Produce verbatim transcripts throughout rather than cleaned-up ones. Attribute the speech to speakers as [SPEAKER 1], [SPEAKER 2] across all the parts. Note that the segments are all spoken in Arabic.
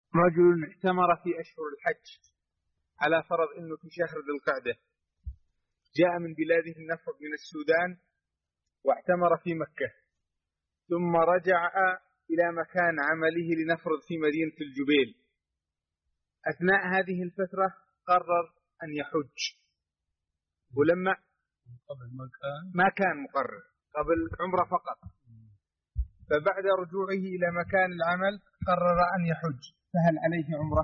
[SPEAKER 1] رجل اعتمر في أشهر الحج على فرض أنه في شهر ذي القعدة، جاء من بلاده النفر من السودان واعتمر في مكة، ثم رجع إلى مكان عمله لنفرض في مدينة الجبيل. أثناء هذه الفترة قرر أن يحج، ولما
[SPEAKER 2] قبل ما كان
[SPEAKER 1] ما كان مقرر، قبل عمره فقط، فبعد رجوعه إلى مكان العمل قرر أن يحج، فهل عليه عمره؟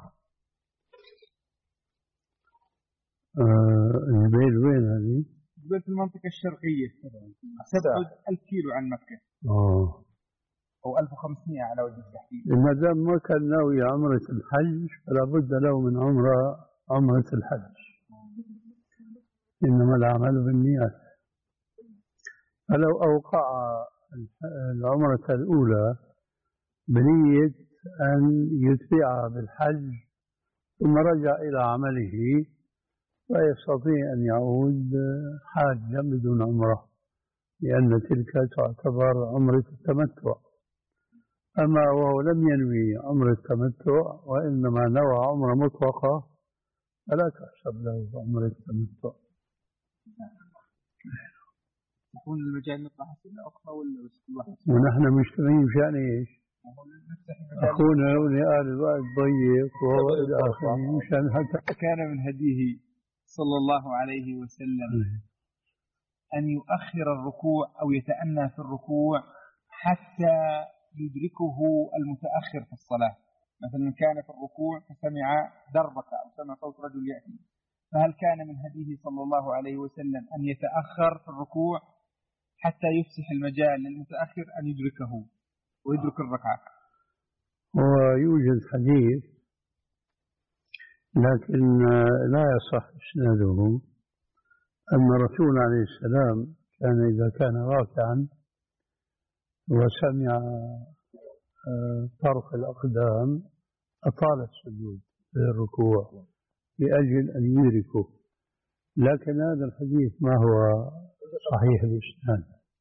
[SPEAKER 2] الجبيل آه وين هذه؟
[SPEAKER 1] الجبيل في المنطقة الشرقية، تبعد ألف كيلو عن مكة.
[SPEAKER 2] آه
[SPEAKER 1] أو ألف وخمسمائة على وجه التحديد.
[SPEAKER 2] ما دام ما كان ناوي عمرة الحج فلا بد له من عمرة عمرة الحج، إنما الأعمال بالنيات. فلو أوقع العمرة الأولى بنية أن يتبعها بالحج ثم رجع إلى عمله فيستطيع أن يعود حاجا بدون عمرة، لأن تلك تعتبر عمرة التمتع. أما وهو لم ينوي عمرة التمتع وإنما نوى عمرة مطلقة فلا تحسب له عمرة التمتع.
[SPEAKER 1] يكون المجال نطلع أسئلة أخرى ولا بس الله؟
[SPEAKER 2] ونحن مجتمعين في يعني إيش؟ أخونا ولآل الوقت ضيق وهو إلى آخره، مشان حتى
[SPEAKER 1] كان من هديه صلى الله عليه وسلم أن يؤخر الركوع أو يتأنى في الركوع حتى يدركه المتأخر في الصلاة. مثلا كان في الركوع فسمع دربك أو سمع صوت رجل يأتي، فهل كان من هديه صلى الله عليه وسلم أن يتأخر في الركوع حتى يفسح المجال للمتأخر أن يدركه ويدرك الركعة؟
[SPEAKER 2] ويوجد حديث لكن لا يصح إسناده أن الرسول عليه السلام كان إذا كان راكعا وسمع طرف الأقدام أطال السجود في الركوع لأجل أن يدركه، لكن هذا الحديث ما هو صحيح الإسناد،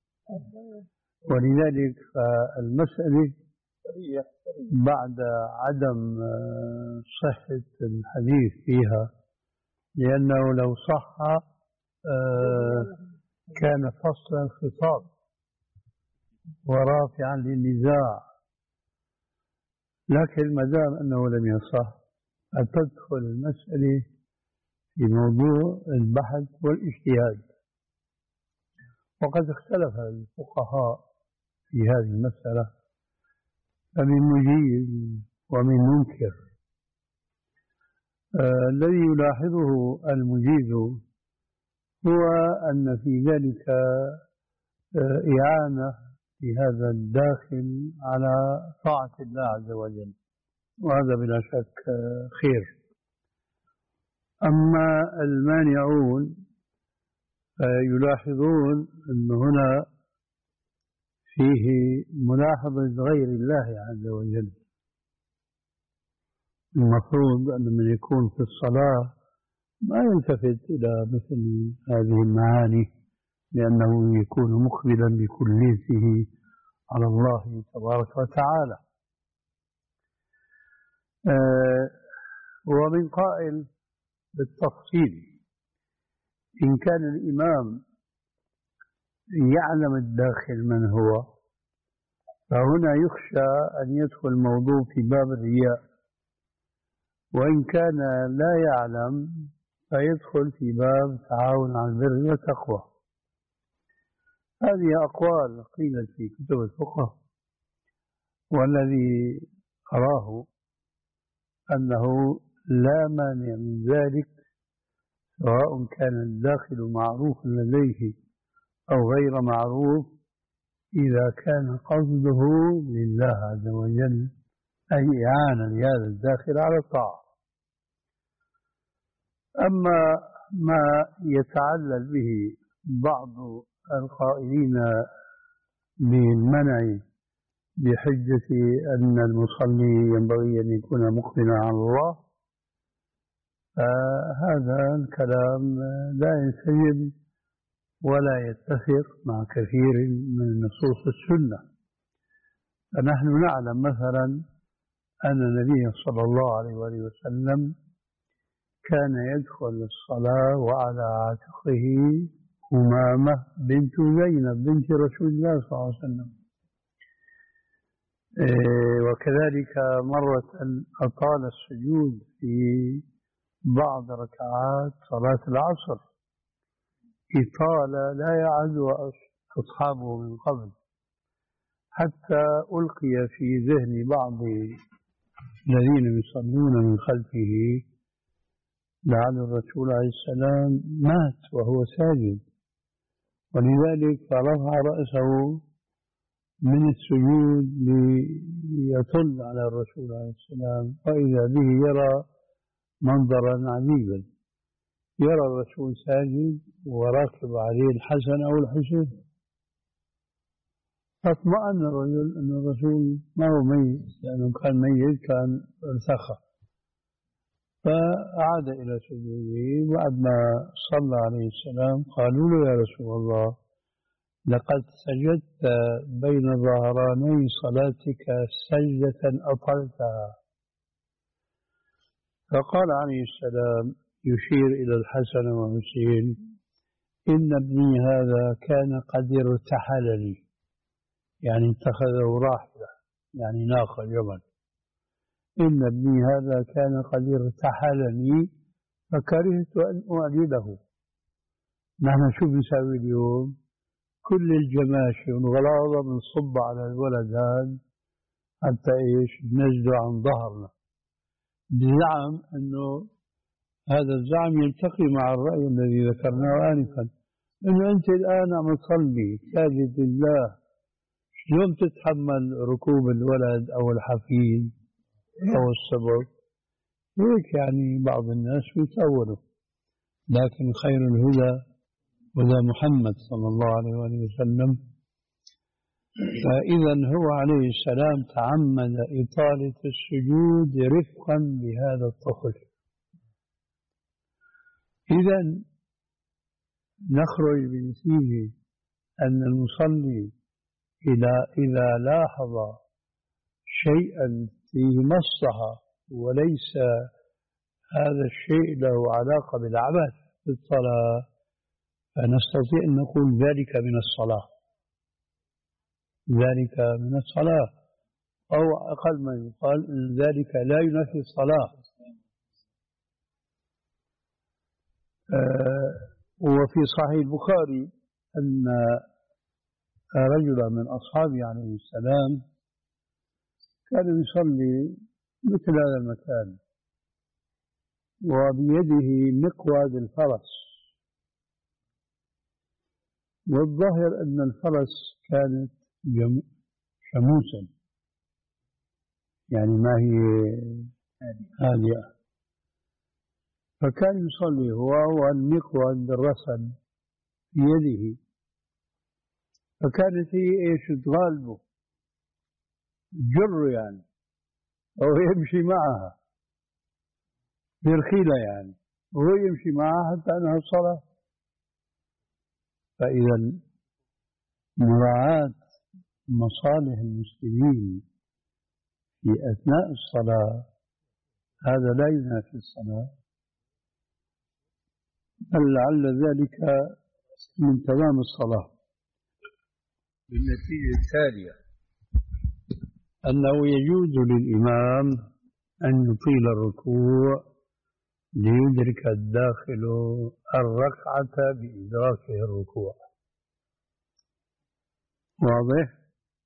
[SPEAKER 2] ولذلك فالمسألة بعد عدم صحة الحديث فيها، لأنه لو صح كان فصل الخطاب ورافعا للنزاع، لكن ما دام أنه لم يصح فتدخل المسألة في موضوع البحث والاجتهاد. وقد اختلف الفقهاء في هذه المسألة، فمن مجيز ومن منكر. آه الذي يلاحظه المجيز هو أن في ذلك آه إعانة في هذا الداخل على طاعة الله عز وجل، وهذا بلا شك آه خير. أما المانعون يلاحظون أن هنا فيه ملاحظة غير الله عز وجل. المفروض أن من يكون في الصلاة ما يلتفت إلى مثل هذه المعاني، لأنه يكون مقبلا بكليته على الله تبارك وتعالى. آه ومن قائل بالتفصيل إن كان الإمام يعلم الداخل من هو، فهنا يخشى أن يدخل الموضوع في باب الرياء، وإن كان لا يعلم فيدخل في باب تعاون على البر والتقوى. هذه أقوال قيلت في كتب الفقه، والذي أراه أنه لا مانع من ذلك، سواء كان الداخل معروف لديه أو غير معروف، إذا كان قصده لله عز وجل، أي إعانة لهذا الداخل على الطاعة. أما ما يتعلل به بعض القائلين بالمنع بحجة أن المصلي ينبغي أن يكون مقبلا على الله، فهذا الكلام لا ينسجم ولا يتفق مع كثير من نصوص السنة. فنحن نعلم مثلا أن النبي صلى الله عليه وآله وسلم كان يدخل الصلاة وعلى عاتقه أمامة بنت زينب بنت رسول الله صلى الله عليه وسلم. وكذلك مرة أطال السجود في بعض ركعات صلاة العصر إطالة لا يعد أصحابه من قبل، حتى ألقي في ذهن بعض الذين يصلون من خلفه لعل الرسول عليه السلام مات وهو ساجد، ولذلك فرفع رأسه من السجود ليطل على الرسول عليه السلام، وإذا به يرى منظرا عجيبا، يرى الرسول ساجد وراكب عليه الحسن أو الحسين، فاطمأن الرجل أن الرسول ما هو ميت، لأنه كان ميت كان ارتخى، فعاد إلى سجوده. بعد ما صلى عليه السلام قالوا له: يا رسول الله، لقد سجدت بين ظهراني صلاتك سجدة أطلتها. فقال عليه السلام يشير إلى الحسن والحسين: إن ابني هذا كان قد ارتحلني، يعني اتخذه راحلة، يعني ناقة جمل. إن ابني هذا كان قد ارتحلني فكرهت أن أعلله. نحن شو بنسوي اليوم؟ كل الجماشي والغلاظة بنصب على الولد هذا حتى إيش نجده عن ظهرنا، بزعم أنه هذا الزعم يلتقي مع الرأي الذي ذكرناه آنفا، أنه أنت الآن عم تصلي ساجد لله، شلون تتحمل ركوب الولد أو الحفيد أو السبب؟ هيك يعني بعض الناس يتأولوا، لكن خير الهدى هدى محمد صلى الله عليه وآله وسلم. فإذا هو عليه السلام تعمد إطالة السجود رفقا بهذا الطفل. إذا نخرج بنتيجة أن المصلي إلى إذا لاحظ شيئا فيه مصلحة وليس هذا الشيء له علاقة بالعبث في الصلاة، فنستطيع أن نقول ذلك من الصلاة، ذلك من الصلاة، أو أقل ما يقال أن ذلك لا ينافي الصلاة. آه وفي صحيح البخاري أن رجلا من أصحابه عليه السلام كان يصلي مثل هذا المكان وبيده مقود الفرس، والظاهر أن الفرس كانت شموسا، يعني ما هي هادئة، فكان يصلي هو والمقود بالرسل في يده، فكانت هي ايش تغالبه جر يعني، أو يمشي معها برخيلة يعني، وهو يمشي معها حتى أنها الصلاة. فإذا مراعاة مصالح المسلمين في أثناء الصلاة هذا لا ينافي الصلاة، بل لعل ذلك من تمام الصلاة. بالنتيجة التالية أنه يجوز للإمام أن يطيل الركوع ليدرك الداخل الركعة بإدراكه الركوع. واضح؟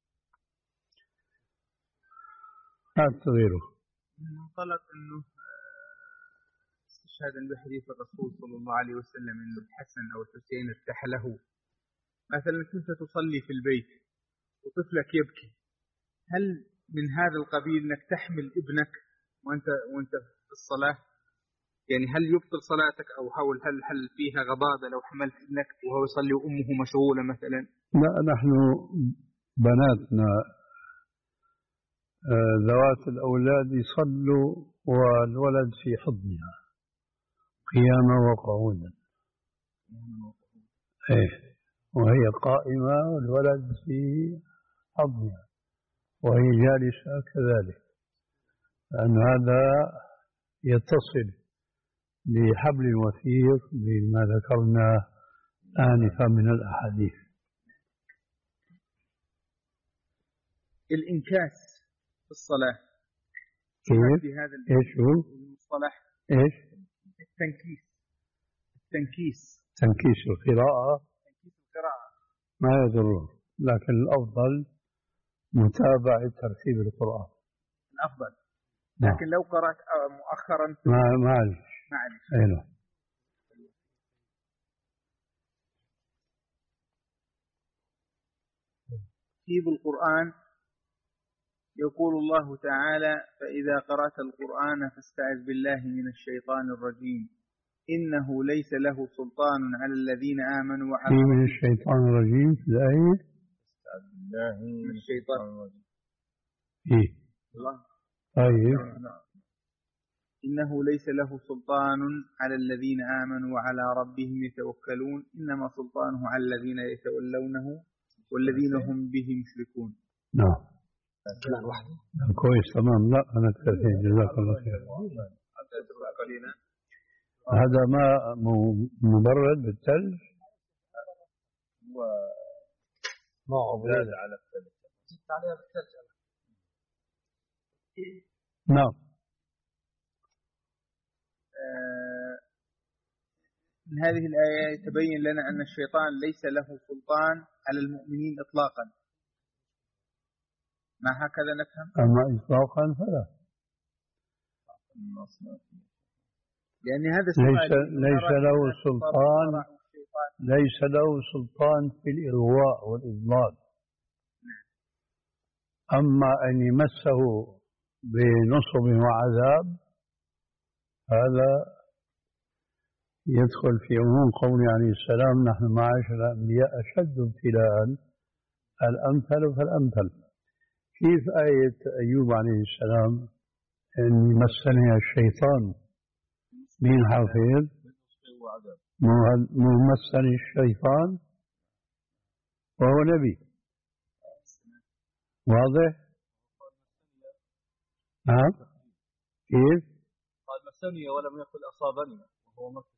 [SPEAKER 2] هات غيره.
[SPEAKER 1] من منطلق أنه استشهادا بحديث الرسول صلى الله عليه وسلم أن الحسن أو الحسين ارتحله، مثلا كنت تصلي في البيت وطفلك يبكي، هل من هذا القبيل أنك تحمل ابنك وأنت وأنت في الصلاة؟ يعني هل يبطل صلاتك أو حول هل هل فيها غضاضة لو حملت ابنك وهو يصلي وأمه مشغولة مثلا؟
[SPEAKER 2] لا، نحن بناتنا ذوات الأولاد يصلوا والولد في حضنها قياما وقعودا، إيه، وهي قائمة والولد في حضنها وهي جالسة كذلك، أن هذا يتصل بحبل وثيق بما ذكرنا آنفا من الأحاديث.
[SPEAKER 1] الإنكاس في الصلاة
[SPEAKER 2] كيف؟
[SPEAKER 1] في هذا
[SPEAKER 2] إيش هو؟
[SPEAKER 1] المصطلح
[SPEAKER 2] إيش؟
[SPEAKER 1] التنكيس. التنكيس
[SPEAKER 2] تنكيس القراءة.
[SPEAKER 1] تنكيس القراءة
[SPEAKER 2] ما يضره، لكن الأفضل متابعة ترتيب القرآن.
[SPEAKER 1] الأفضل. لكن لو قرأت مؤخرا
[SPEAKER 2] ما معلش
[SPEAKER 1] معلش
[SPEAKER 2] أيوه.
[SPEAKER 1] ترتيب القرآن يقول الله تعالى: فإذا قرأت القرآن فاستعذ بالله من الشيطان الرجيم إنه ليس له سلطان على الذين آمنوا وعلى
[SPEAKER 2] من الشيطان الرجيم في الآية
[SPEAKER 1] استعذ بالله من الشيطان الرجيم.
[SPEAKER 2] إيه
[SPEAKER 1] الله
[SPEAKER 2] طيب.
[SPEAKER 1] إنه ليس له سلطان على الذين آمنوا وعلى ربهم يتوكلون إنما سلطانه على الذين يتولونه والذين هم به مشركون.
[SPEAKER 2] نعم كويس تمام. لا أنا كفاية جزاك الله خير. هذا ما مبرد بالثلج
[SPEAKER 3] هو زاد على الثلج زدت عليها بالثلج.
[SPEAKER 2] نعم.
[SPEAKER 1] من هذه الآية يتبين لنا أن الشيطان ليس له سلطان على المؤمنين إطلاقا. ما هكذا نفهم؟
[SPEAKER 2] أما إطلاقا فلا،
[SPEAKER 1] لأن هذا
[SPEAKER 2] ليس ليس له سلطان ليس له سلطان في الإغواء والإضلال. أما أن يمسه بنصب وعذاب هذا يدخل في عموم قوله عليه السلام: نحن معاشر الأنبياء أشد ابتلاء الأمثل فالأمثل. كيف آية أيوب عليه السلام إن مسني الشيطان مين حافظ مسني الشيطان وهو نبي واضح؟ نعم. كيف؟
[SPEAKER 3] قال مسني ولم يقل أصابني وهو مكة.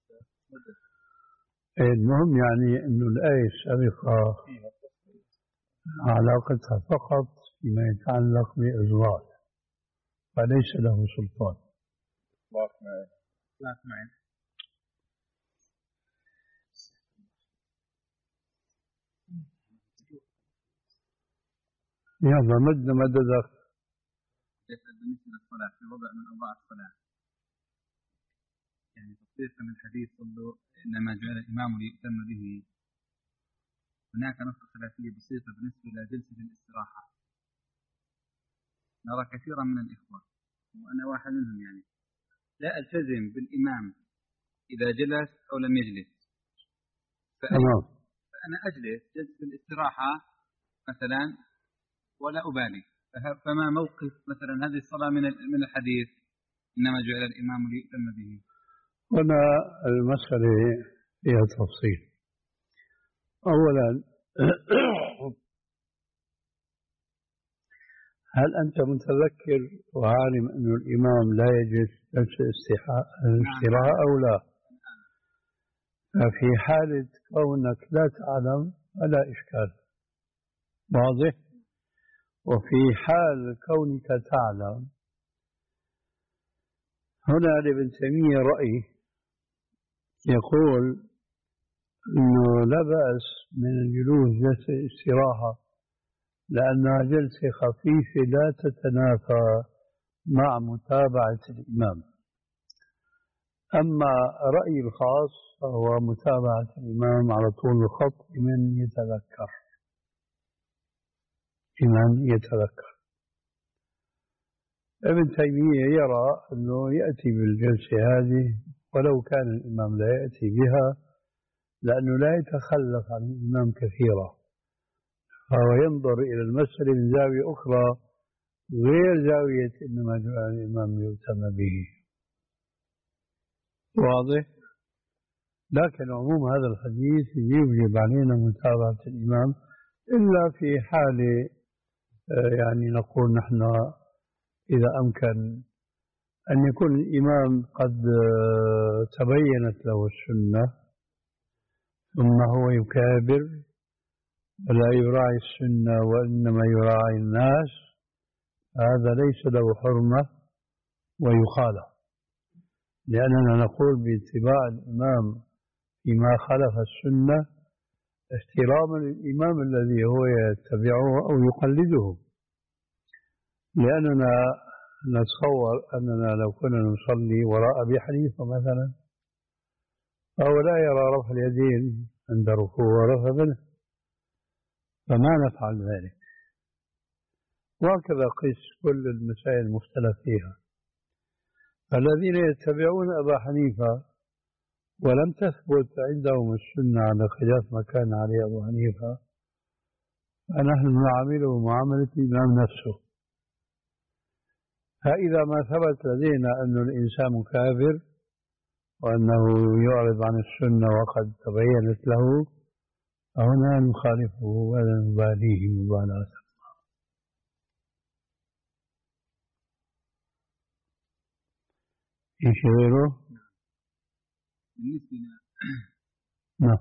[SPEAKER 2] المهم يعني أنه الآية السابقة علاقتها فقط فيما يتعلق بإضلال فليس له سلطان.
[SPEAKER 1] الله معي الله معي.
[SPEAKER 2] يلا مد مددك.
[SPEAKER 1] بالنسبة للصلاة في وضع من أوضاع الصلاة يعني تصديقا الحديث صلوا إنما جعل الإمام ليؤتم به. هناك نقطة خلافية بسيطة بالنسبة إلى جلسة الاستراحة. نرى كثيرا من الإخوة وأنا واحد منهم يعني لا ألتزم بالإمام إذا جلس أو لم يجلس، فأنا أجلس جلسة الاستراحة مثلا ولا أبالي. فما موقف مثلا هذه الصلاة من من الحديث إنما جعل الإمام ليؤتم به؟
[SPEAKER 2] هنا المسألة فيها تفصيل. أولا هل أنت متذكر وعالم أن الإمام لا يجلس جلسة الاستراحة أو لا؟ ففي حالة كونك لا تعلم فلا إشكال واضح. وفي حال كونك تعلم هنا لابن تيمية رأي يقول أنه لا بأس من الجلوس جلسة استراحة لأنها جلسة خفيفة لا تتنافى مع متابعة الإمام. أما رأيي الخاص فهو متابعة الإمام على طول الخط لمن يتذكر لمن يتذكر. ابن تيمية يرى أنه يأتي بالجلسة هذه ولو كان الإمام لا يأتي بها لأنه لا يتخلف عن الإمام كثيرا، فهو ينظر إلى المسألة من زاوية أخرى غير زاوية إنما جعل الإمام يؤتم به. واضح؟ لكن عموم هذا الحديث يوجب علينا متابعة الإمام إلا في حال يعني نقول نحن إذا أمكن أن يكون الإمام قد تبينت له السنة ثم هو يكابر ولا يراعي السنة وإنما يراعي الناس، هذا ليس له حرمة ويخالف، لأننا نقول باتباع الإمام فيما خالف السنة احتراما للإمام الذي هو يتبعه أو يقلده، لأننا نتصور أننا لو كنا نصلي وراء أبي حنيفة مثلا فهو لا يرى رفع اليدين عند ركوع ورفع منه، فما نفعل ذلك. وهكذا قيس كل المسائل المختلف فيها. الذين يتبعون أبا حنيفة ولم تثبت عندهم السنة على خلاف ما كان عليه أبو حنيفة فنحن نعامله معاملة الإمام نفسه. فإذا ما ثبت لدينا أن الإنسان كافر وأنه يعرض عن السنة وقد تبينت له فهنا نخالفه ولا نباليه مبالاة. إيش غيره؟
[SPEAKER 1] بالنسبة
[SPEAKER 2] نعم.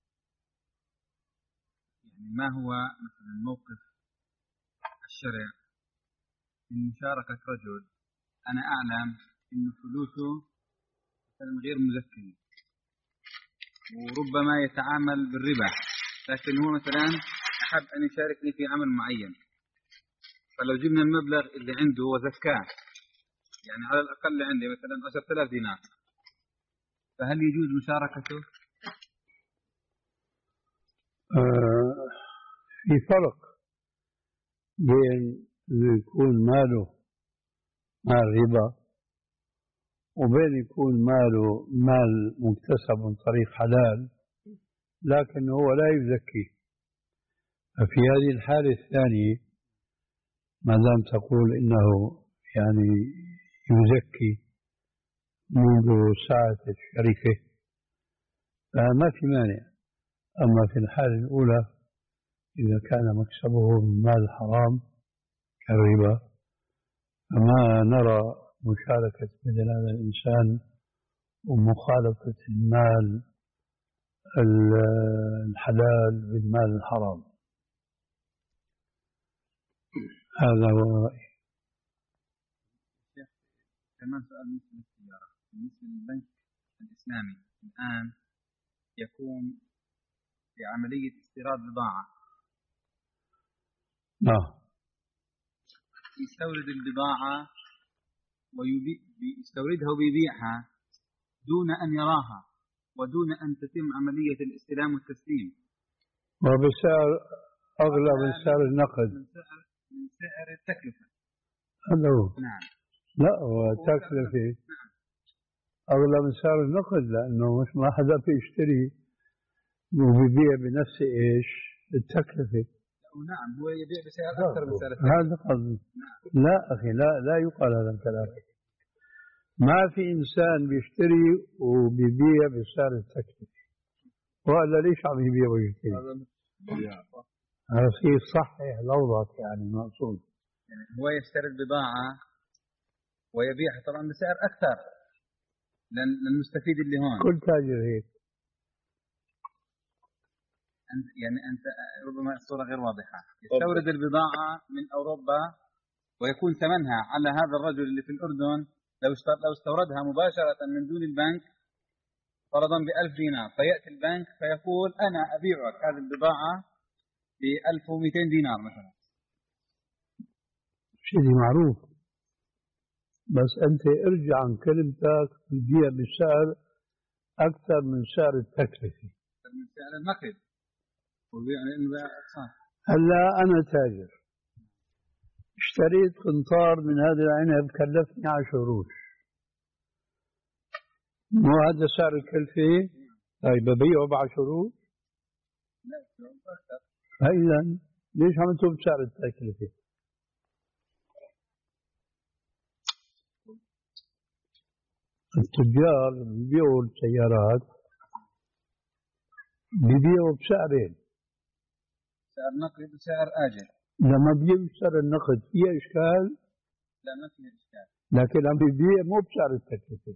[SPEAKER 1] يعني ما هو مثلا موقف الشرع من مشاركة رجل أنا أعلم إن فلوسه مثلا غير مزكية وربما يتعامل بالربا، لكن هو مثلا أحب أن يشاركني في عمل معين، فلو جبنا المبلغ اللي عنده وزكاه يعني على الأقل عندي مثلا عشرة آلاف دينار، فهل يجوز مشاركته؟
[SPEAKER 2] آه في فرق بين أن يكون ماله مال ربا وبين يكون ماله مال مكتسب من طريق حلال لكن هو لا يزكي. ففي هذه الحالة الثانية ما دام تقول إنه يعني يزكي منذ ساعة الشركة فما في مانع. أما في الحالة الأولى إذا كان مكسبه من مال حرام كالربا فما نرى مشاركة مثل هذا الإنسان ومخالفة المال الحلال بالمال الحرام. هذا هو رأيي.
[SPEAKER 1] كمان سؤال بالنسبة للتجارة، بالنسبة للبنك الإسلامي الآن يكون في عملية استيراد بضاعة.
[SPEAKER 2] نعم.
[SPEAKER 1] يستورد البضاعة ويستوردها ويبيعها دون أن يراها ودون أن تتم عملية الاستلام والتسليم،
[SPEAKER 2] وبسعر أغلى من سعر النقد،
[SPEAKER 1] من سعر, من سعر التكلفة.
[SPEAKER 2] هذا هو.
[SPEAKER 1] نعم.
[SPEAKER 2] لا هو تكلفة أغلى من سعر النقد لأنه مش ما حدا بيشتري وبيبيع بنفس إيش التكلفة.
[SPEAKER 1] نعم هو يبيع بسعر أكثر من سعر
[SPEAKER 2] التكلفة. هذا قصدي. نعم. لا أخي لا لا يقال هذا الكلام. ما في إنسان بيشتري وبيبيع بسعر التكلفة، وإلا ليش عم يبيع ويشتري؟ هذا شيء صحيح لوضعك يعني مقصود.
[SPEAKER 1] يعني هو يشتري بضاعة ويبيعها طبعا بسعر أكثر للمستفيد اللي هون.
[SPEAKER 2] كل تاجر هيك.
[SPEAKER 1] أنت يعني أنت ربما الصورة غير واضحة. يستورد البضاعة من أوروبا ويكون ثمنها على هذا الرجل اللي في الأردن لو لو استوردها مباشرة من دون البنك فرضا بألف دينار، فيأتي البنك فيقول أنا أبيعك هذه البضاعة بألف ومئتين دينار مثلا.
[SPEAKER 2] شيء معروف، بس أنت ارجع عن كلمتك تبيع بسعر أكثر من سعر التكلفة.
[SPEAKER 1] أكثر من سعر النقد. يعني
[SPEAKER 2] هلا أنا تاجر اشتريت قنطار من هذا العنب كلفني عشرة قروش، مو هذا سعر الكلفة؟ طيب ببيعه بعشرة قروش؟
[SPEAKER 1] لا أكثر.
[SPEAKER 2] فإذا ليش عملته بسعر التكلفة؟ التجار بيبيعوا السيارات بيبيعوا بسعرين،
[SPEAKER 1] سعر نقد وسعر آجل.
[SPEAKER 2] لما بيجي بسعر النقد فيها إشكال؟
[SPEAKER 1] لا ما فيها إشكال.
[SPEAKER 2] لكن عم يبيع مو بسعر التكلفة.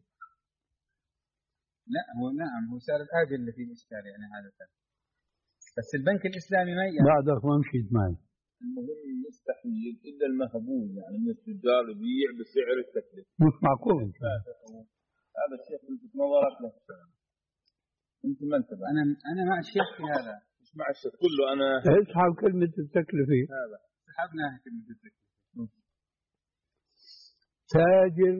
[SPEAKER 4] لا هو نعم هو سعر الآجل اللي فيه إشكال يعني عادة، بس البنك الإسلامي ما يعني
[SPEAKER 2] بعدك ما مشيت معي.
[SPEAKER 3] المهم مستحيل إلا المهبول، يعني من التجار يبيع بسعر التكلفة.
[SPEAKER 2] مش معقول.
[SPEAKER 3] هذا الشيخ لفت نظرك له، أنت ما انتبه.
[SPEAKER 4] أنا أنا مع الشيخ في هذا،
[SPEAKER 3] مش مع الشيخ كله. أنا
[SPEAKER 2] اسحب كلمة التكلفة.
[SPEAKER 4] هذا سحبناها كلمة التكلفة.
[SPEAKER 2] تاجر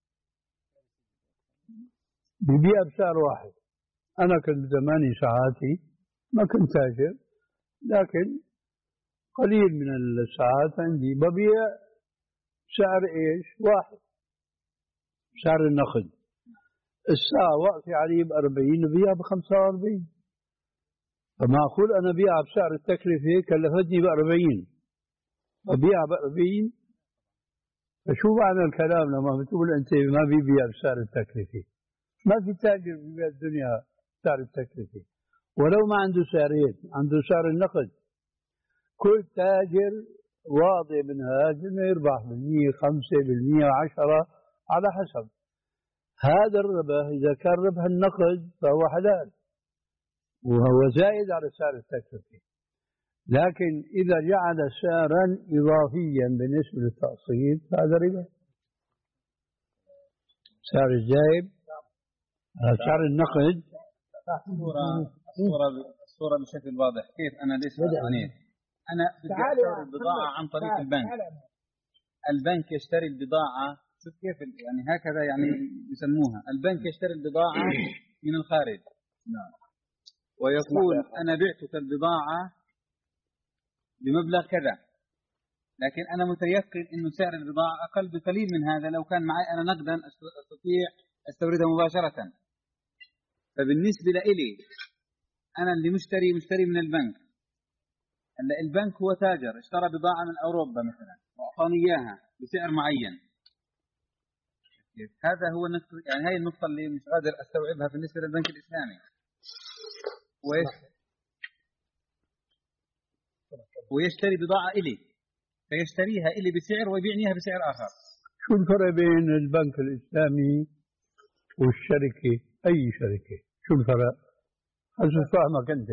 [SPEAKER 2] ببيع بسعر واحد. أنا كنت زماني ساعاتي ما كنت تاجر، لكن قليل من الساعات عندي ببيع بسعر إيش؟ واحد، بسعر النقد. الساعة وقتي عليه بأربعين وبيع بخمسة وأربعين، فمعقول أنا بيع بسعر التكلفة كلفتني بأربعين ببيع بأربعين؟ فشو معنى الكلام لما بتقول أنت ما بيبيع بسعر التكلفة؟ ما في تاجر ببيع الدنيا بسعر التكلفة، ولو ما عنده سعرين، عنده سعر النقد. كل تاجر واضح من هذا انه يربح بالمية، خمسة بالمية، عشرة، على حسب. هذا الربح إذا كان ربح النقد فهو حلال وهو زائد على سعر التكلفة، لكن إذا جعل سعرا إضافيا بالنسبة للتقسيط هذا ربح. سعر الزائد على سعر النقد.
[SPEAKER 4] الصورة الصورة الصورة بشكل واضح. كيف أنا ليش عنيت؟ أنا بدي أشتري البضاعة عن طريق البنك. البنك يشتري البضاعة، شوف كيف يعني هكذا يعني يسموها، البنك يشتري البضاعة من الخارج. نعم. ويقول أنا بعتك البضاعة بمبلغ كذا، لكن أنا متيقن إنه سعر البضاعة أقل بقليل من هذا. لو كان معي أنا نقدا أستطيع أستوردها مباشرة. فبالنسبة لي أنا اللي مشتري مشتري من البنك. هلا البنك هو تاجر اشترى بضاعة من أوروبا مثلا وأعطاني إياها بسعر معين. هذا هو النقطة، يعني هاي النقطة اللي مش قادر أستوعبها بالنسبة للبنك الإسلامي. ويش ويشتري بضاعة إلي فيشتريها إلي بسعر ويبيعنيها بسعر آخر.
[SPEAKER 2] شو الفرق بين البنك الإسلامي والشركة؟ أي شركة؟ شو الفرق؟ حسب فهمك أنت.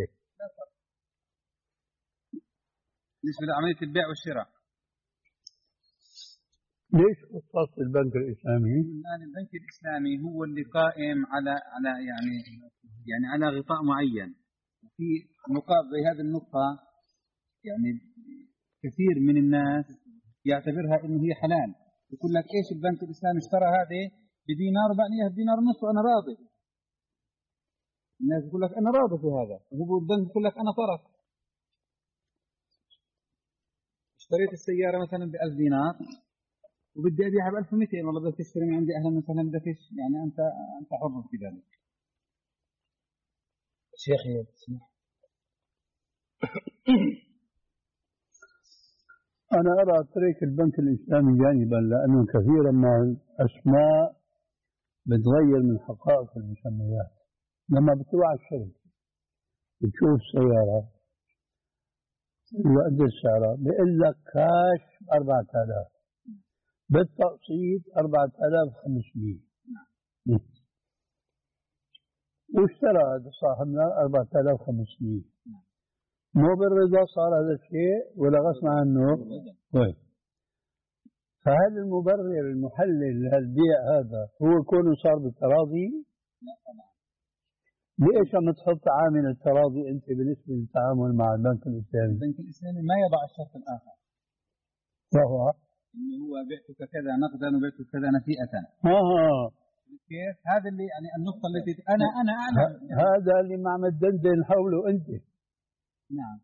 [SPEAKER 4] بالنسبة لعملية البيع والشراء.
[SPEAKER 2] ليش خصص البنك الإسلامي؟
[SPEAKER 4] الآن البنك الإسلامي هو اللي قائم على على يعني يعني على غطاء معين، وفي نقاط زي هذه النقطة يعني كثير من الناس يعتبرها إنه هي حلال. يقول لك إيش البنك الإسلامي اشترى هذه بدينار وبعنيها بدينار ونص وأنا راضي. الناس يقول لك أنا راضي في هذا، وهو البنك يقول لك أنا طرف. اشتريت السيارة مثلا بألف دينار وبدي أبيعها بألف ومئتين، والله بدك تشتري من عندي أهلا وسهلا، بدك إيش يعني أنت أنت حر في ذلك.
[SPEAKER 3] شيخي
[SPEAKER 2] أنا أرى طريق البنك الإسلامي جانبا، لأنه كثيرا ما الأسماء بتغير من حقائق المسميات. لما بتروح على الشركة بتشوف سيارة وقد السعر بيقول لك كاش أربعة آلاف، بالتقسيط أربعة آلاف وخمسمئة، واشترى هذا صاحبنا أربعة آلاف وخمسمئة. مو بالرضا صار هذا الشيء ولا غصب عنه؟ طيب، فهل المبرر المحلل لهالبيع هذا هو كونه صار بالتراضي؟
[SPEAKER 4] لا طبعا.
[SPEAKER 2] ليش عم تحط عامل التراضي انت بالنسبه للتعامل مع البنك الاسلامي؟
[SPEAKER 4] البنك الاسلامي ما يضع الشرط الاخر،
[SPEAKER 2] وهو
[SPEAKER 4] انه هو بعتك كذا نقدا وبعتك كذا نسيئة.
[SPEAKER 2] اه
[SPEAKER 4] كيف؟ هذا اللي يعني النقطة التي انا انا اعلم
[SPEAKER 2] يعني هذا اللي ما عم تدندن حوله انت.
[SPEAKER 4] نعم.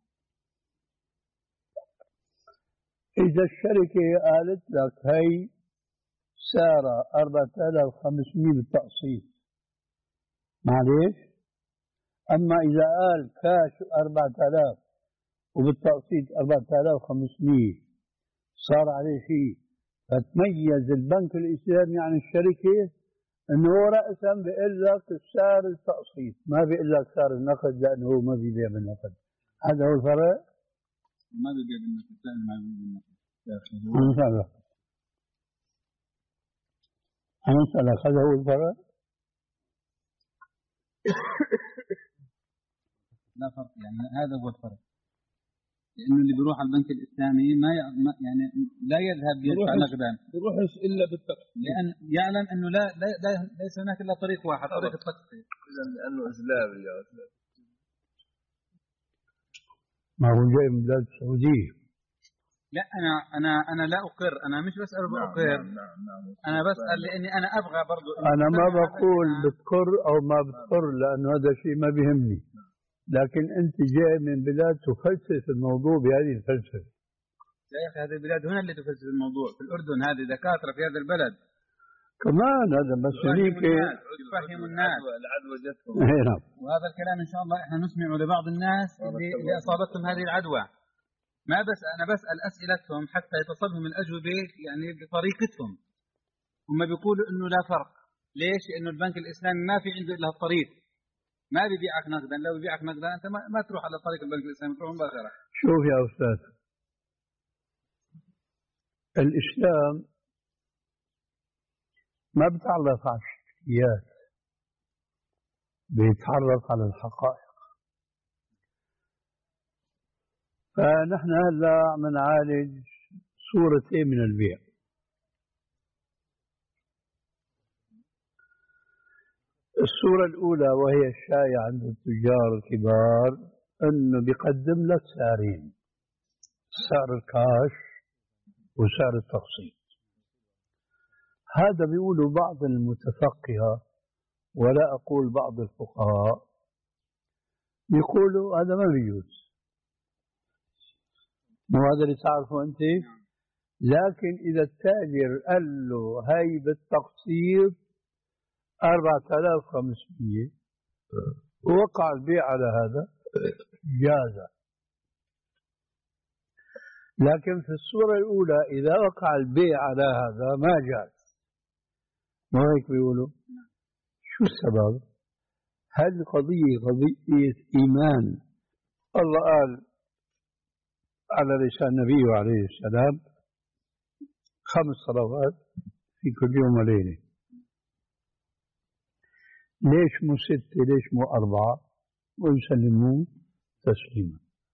[SPEAKER 2] إذا الشركة قالت لك هي سعرها أربعة آلاف وخمسمئة بالتقسيط معليش، أما إذا قال كاش أربعة آلاف وبالتقسيط أربعة آلاف وخمسمئة صار عليه شيء. فتميز البنك الإسلامي عن الشركة أنه هو رأسا بيقول لك سعر التقسيط، ما بيقول لك سعر النقد، لأنه هو ما بيبيع بالنقد. هذا هو الفرق.
[SPEAKER 4] ما بيبيع بالنقد، لا ما بيبيع بالنقد.
[SPEAKER 2] إن شاء الله. أنا أسألك هذا هو الفرق؟
[SPEAKER 4] لا فرق، يعني هذا هو الفرق. لأنه اللي بيروح على البنك الإسلامي ما يعني لا يذهب يدفع نقدا،
[SPEAKER 3] بيروحش إلا بالتقسيط،
[SPEAKER 4] لأن يعلم أنه لا, لا, لا ليس هناك إلا طريق واحد، طريق التقسيط.
[SPEAKER 3] إذا لأنه إسلامي يا أسلام.
[SPEAKER 2] ما هو جاي من بلاد السعودية.
[SPEAKER 4] لا أنا أنا أنا لا أقر، أنا مش بسأل بأقر.
[SPEAKER 3] نعم نعم نعم.
[SPEAKER 4] أنا بسأل لأني أنا أبغى برضو.
[SPEAKER 2] أنا ما بقول بتقر أو ما بتقر، لأنه هذا شيء ما بيهمني، لكن أنت جاي من بلاد تفلسف الموضوع بهذه الفلسفة.
[SPEAKER 4] لا يا أخي، هذه البلاد هنا اللي تفلسف الموضوع، في الأردن هذه دكاترة في هذا البلد
[SPEAKER 2] كمان. هذا بس هنيك
[SPEAKER 4] تفهم الناس
[SPEAKER 3] العدوى جتهم.
[SPEAKER 2] نعم.
[SPEAKER 4] وهذا الكلام إن شاء الله إحنا نسمعه لبعض الناس اللي, اللي أصابتهم هذه العدوى. ما بس أنا بسأل أسئلتهم حتى يتصلهم الأجوبة يعني بطريقتهم. هم بيقولوا إنه لا فرق. ليش؟ لأنه البنك الإسلامي ما في عنده إلا الطريق، ما بيبيعك نقدا. لو بيبيعك نقدا أنت ما, ما تروح على طريق البنك الإسلامي، تروح مباشرة.
[SPEAKER 2] شوف يا أستاذ، الإسلام ما بيتعرف على الشكليات، بيتعرف على الحقائق. فنحن هلا عم نعالج صورتين من البيع. الصورة الأولى وهي الشائعة عند التجار الكبار، أنه بيقدم لك سعرين، سعر الكاش وسعر التقسيط. هذا بيقولوا بعض المتفقهة ولا أقول بعض الفقهاء، يقولوا هذا ما بيجوز، مو هذا اللي تعرفه أنت. لكن إذا التاجر قال له هاي بالتقسيط أربعة آلاف وخمسمية ووقع البيع على هذا جاز. لكن في الصورة الأولى إذا وقع البيع على هذا ما جاز. ما هيك بيقولوا؟ شو السبب؟ هل قضية قضية إيمان؟ الله قال على لسان نبيه عليه السلام خمس صلوات في كل يوم وليلة. ليش مو ستة؟ ليش مو أربعة؟ ويسلمون تسليما.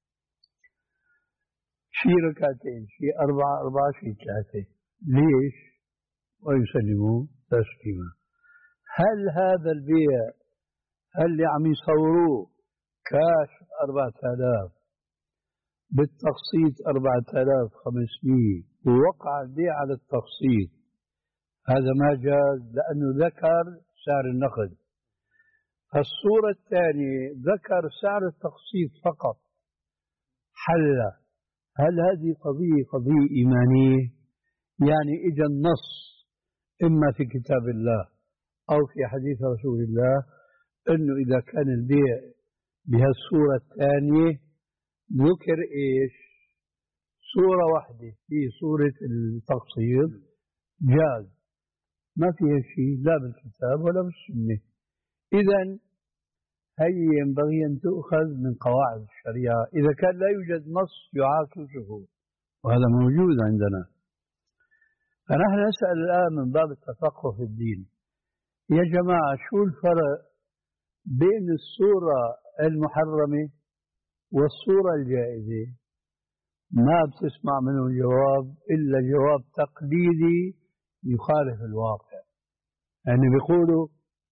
[SPEAKER 2] شي ركعتين، شي أربعة أربعة، شي ثلاثة. ليش؟ ويسلمون تسليما. هل هذا البيع هل اللي عم يصوروه كاش أربعة آلاف بالتقسيط أربعة آلاف وخمسمية ووقع البيع على التقسيط، هذا ما جاز لأنه ذكر سعر النقد. الصورة الثانية ذكر سعر التقسيط فقط حل. هل هذه قضية قضية إيمانية؟ يعني إجا النص إما في كتاب الله أو في حديث رسول الله أنه إذا كان البيع بهالصورة الثانية ذكر إيش؟ صورة واحدة في صورة التقسيط جاز، ما فيها شيء لا بالكتاب ولا بالسنة. إذن هي ينبغي أن تؤخذ من قواعد الشريعة إذا كان لا يوجد نص يعاكسه، وهذا موجود عندنا. فنحن نسأل الآن من باب التفقه في الدين، يا جماعة شو الفرق بين الصورة المحرمة والصورة الجائزة؟ ما بتسمع منه الجواب إلا جواب تقليدي يخالف الواقع. يعني بيقولوا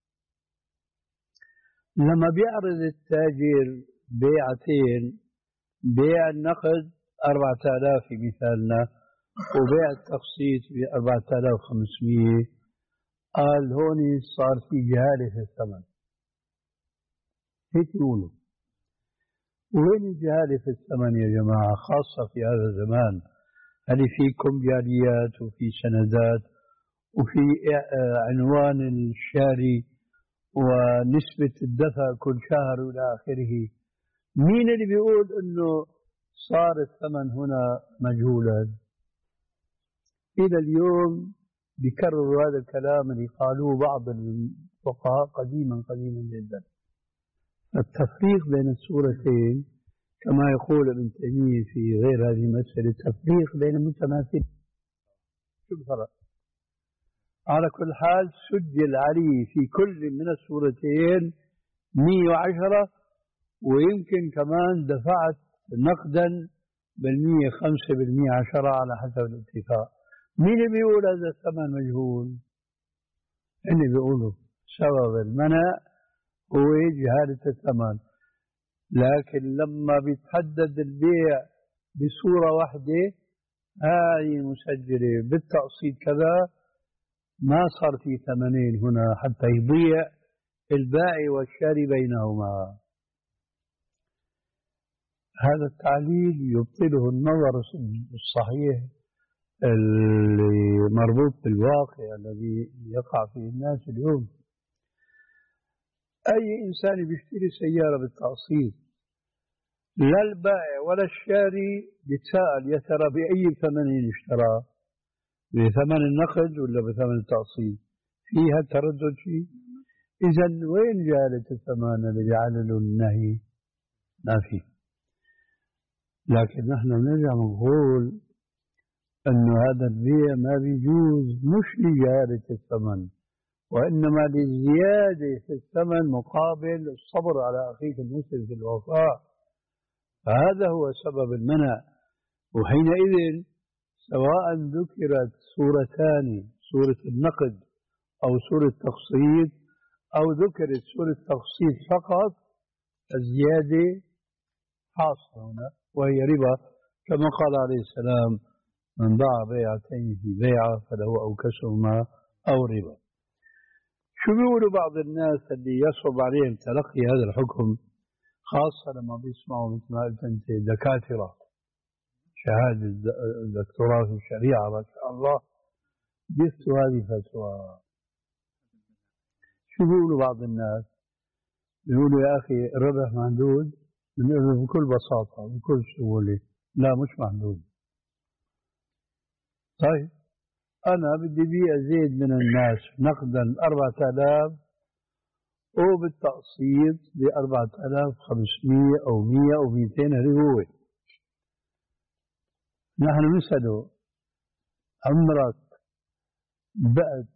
[SPEAKER 2] لما بيعرض التاجر بيعتين، بيع النقد أربعة آلاف في مثالنا وبيع التقسيط بأربعة آلاف وخمسمية، قال هون صار في جهالة في الثمن. هيك يقولوا. وين الجهالة في الثمن يا جماعة؟ خاصة في هذا الزمان، هل في كمبياليات وفي سندات وفي عنوان الشاري ونسبة الدفع كل شهر إلى آخره. مين اللي بيقول إنه صار الثمن هنا مجهولا؟ إلى اليوم بيكرروا هذا الكلام اللي قالوه بعض الفقهاء قديما قديما جدا. التفريق بين الصورتين كما يقول ابن تيمية في غير هذه المسألة، التفريق بين المتماثلين. شو الفرق؟ على كل حال سجل عليه في كل من السورتين مئة وعشرة، ويمكن كمان دفعت نقدا بالمية خمسة بالمية عشرة على حسب الاتفاق. مين اللي بيقول هذا الثمن مجهول؟ اللي بيقولوا سبب المنع هو جهالة الثمن، لكن لما بيتحدد البيع بصورة واحدة هاي مسجلة بالتقسيط كذا، ما صار في ثمنين هنا حتى يضيع البائع والشاري بينهما. هذا التعليل يبطله النظر الصحيح المربوط بالواقع الذي يقع فيه الناس اليوم. أي إنسان بيشتري سيارة بالتقسيط لا البائع ولا الشاري بيتساءل يا ترى بأي ثمن اشترى، بثمن النقد ولا بثمن التقسيط؟ فيها تردد شيء؟ إذا وين جالة الثمن اللي بيعللوا النهي؟ ما في. لكن نحن نرجع نقول أن هذا البيع ما بيجوز مش لجالة الثمن، وإنما للزيادة في الثمن مقابل الصبر على أخيك المسلم في الوفاء. هذا هو سبب المنع. وحينئذ سواء ذكرت سورتان، سورة النقد أو سورة التقسيط، أو ذكرت سورة التقسيط فقط، الزيادة حاصلة هنا وهي ربا، كما قال عليه السلام: من باع بيعتين في بيعة فله أوكسهما أو ربا. شو بيقولوا بعض الناس اللي يصعب عليهم تلقي هذا الحكم، خاصة لما بيسمعوا مثل ما قلت أنت دكاترة شهادة دكتوراه في الشريعة ما شاء الله بيفتوا هذه فتوى. شو بيقولوا بعض الناس؟ بيقولوا يا أخي الربح محدود، بنقول بكل بساطة بكل سهولة لا مش محدود. طيب أنا بدي بيع زيد من الناس نقدا أربعة آلاف وبالتقسيط بأربعة آلاف وخمسمية أو مية أو ميتين، هذا هو. نحن نسأله: عمرك بعت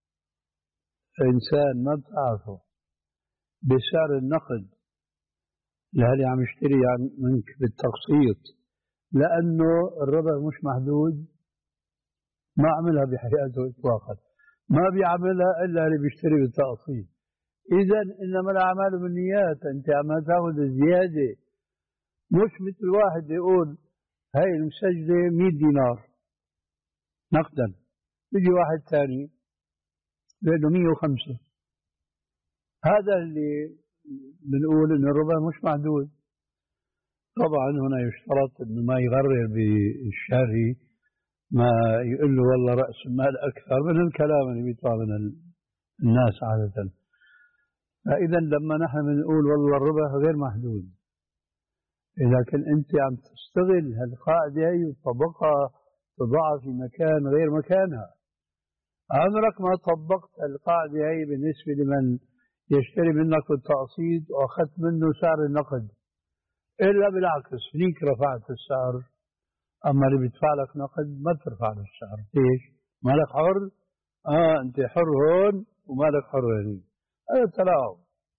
[SPEAKER 2] إنسان ما بتعرفه بسعر النقد لهاللي عم يشتري منك بالتقسيط لأنه الربح مش محدود؟ ما عملها بحياته إطلاقا، ما بيعملها إلا اللي بيشتري بالتقسيط. إذا إنما الأعمال بالنيات، أنت عم تاخذ زيادة، مش مثل واحد يقول هاي المسجلة مئة دينار نقدا، بيجي واحد ثاني بيقول له مئة وخمسة. هذا اللي بنقول إن الربح مش محدود. طبعا هنا يشترط إنه ما يغرر بالشاري، ما يقول له والله رأس المال أكثر من الكلام اللي بيطلع من الناس عادة. فإذا لما نحن بنقول والله الربح غير محدود، لكن أنت عم تستغل هالقاعدة هي وتطبقها تضعها في مكان غير مكانها. عمرك ما طبقت القاعدة هي بالنسبة لمن يشتري منك بالتقسيط وأخذت منه سعر النقد، إلا بالعكس فيك رفعت السعر. أما اللي بيدفع لك نقد ما ترفع له السعر. ليش؟ مالك حر؟ آه أنت حر هون ومالك حر هني. هذا تلاعب.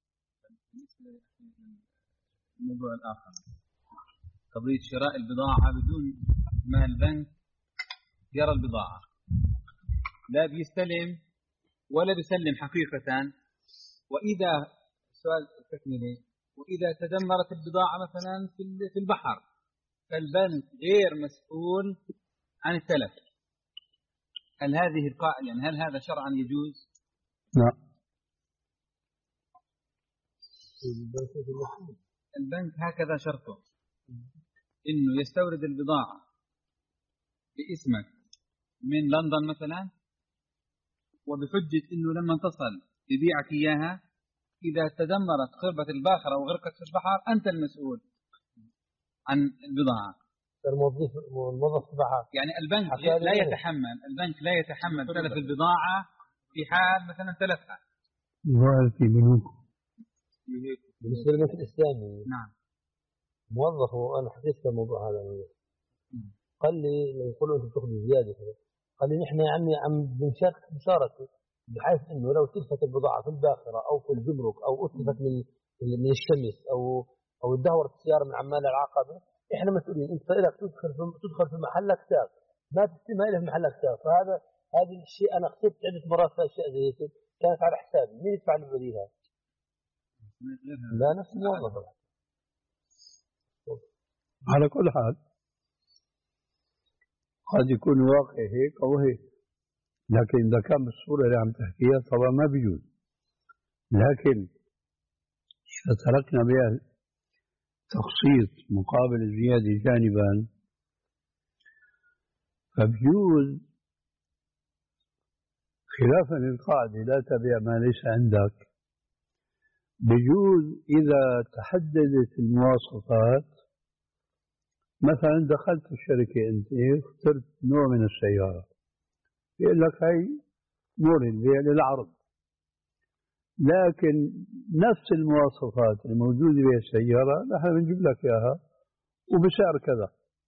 [SPEAKER 4] الموضوع الآخر قضية شراء البضاعة بدون ما البنك يرى البضاعة، لا بيستلم ولا بيسلم حقيقة. وإذا سؤال تكملي، وإذا تدمرت البضاعة مثلا في البحر فالبنك غير مسؤول عن التلف. هل هذه القاعدة يعني هل هذا شرعا يجوز؟
[SPEAKER 2] لا.
[SPEAKER 4] البنك هكذا شرطه إنه يستورد البضاعة باسمك من لندن مثلا، وبحجة إنه لما تصل يبيعك إياها، إذا تدمرت خربة الباخرة أو غرقت في البحر أنت المسؤول عن البضاعة.
[SPEAKER 5] الموظف الموظف البحر
[SPEAKER 4] يعني البنك لا يتحمل البنك لا يتحمل تلف البضاعة في حال مثلا تلفها.
[SPEAKER 2] ظاهر في بنوك
[SPEAKER 5] بالنسبة للبنك الإسلامي.
[SPEAKER 4] نعم.
[SPEAKER 5] موظف، وأنا حكيت في الموضوع هذا، قال لي يقولوا أنت بتأخذ زيادة قال لي نحن يعني عم بنشارك مشاركة بحيث انه لو تلفت البضاعة في الباخرة او في الجمرك او اتلفت من من الشمس او او تدهورت السيارة من عمال العقبة، احنا مسؤولين. انت لك تدخل في تدخل في محلك تاخ، ما تستلمها الا في محلك تاخ. فهذا هذا الشيء انا خسرت عدة مرات في اشياء زي هيك كانت على حسابي. مين يدفع لي بديلها؟ لا نفس الموظف.
[SPEAKER 2] على كل حال قد يكون واقع هيك أو هيك، لكن إذا كان بالصورة اللي عم تحكيها طبعا ما بيجوز. لكن إذا تركنا بها تخصيص مقابل الزيادة جانبا فبيجوز خلافا للقاعدة لا تبيع ما ليس عندك. بيجوز إذا تحددت المواصفات، مثلا دخلت الشركة أنت اخترت نوع من السيارة، يقول لك هي نوع البيع للعرض، لكن نفس المواصفات الموجودة بها السيارة نحن بنجيب لك إياها وبسعر كذا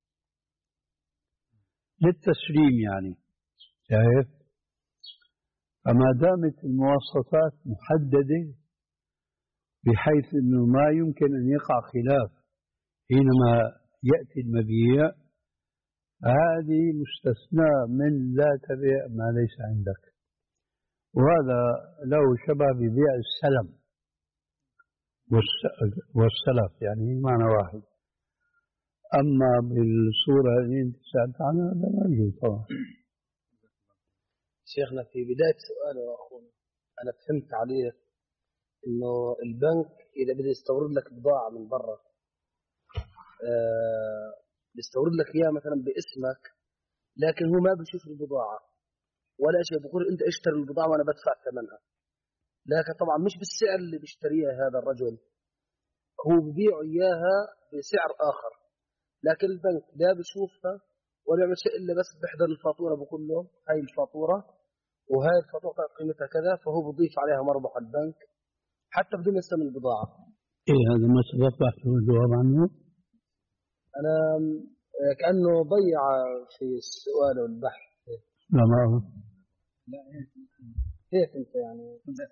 [SPEAKER 2] للتسليم يعني، شايف؟ فما دامت المواصفات محددة بحيث أنه ما يمكن أن يقع خلاف حينما يأتي المبيع، هذه مستثناء من لا تبيع ما ليس عندك. وهذا له شبه ببيع السلم والسلف، يعني معنى واحد. أما بالصورة اللي أنت سألت عنها هذا ما يجوز طبعا.
[SPEAKER 5] شيخنا في بداية سؤاله يا أخونا أنا فهمت عليه إنه البنك إذا بده يستورد لك بضاعة من برا آه يستورد لك إياها مثلا باسمك، لكن هو ما بيشوف البضاعة ولا شيء، بقول أنت اشتري البضاعة وأنا بدفع ثمنها، لكن طبعا مش بالسعر اللي بيشتريها هذا الرجل، هو ببيع إياها بسعر آخر، لكن البنك لا بيشوفها ولا يعمل شيء إلا بس بيحضر الفاتورة بقول له هاي الفاتورة وهاي الفاتورة قيمتها كذا، فهو بضيف عليها مربح البنك حتى بدون يستلم البضاعة.
[SPEAKER 2] إيه هذا ما سبق بحثه الجواب عنه؟
[SPEAKER 5] أنا كأنه ضيع في السؤال والبحث.
[SPEAKER 2] لا ما هو.
[SPEAKER 4] لا هيك
[SPEAKER 5] هيك أنت يعني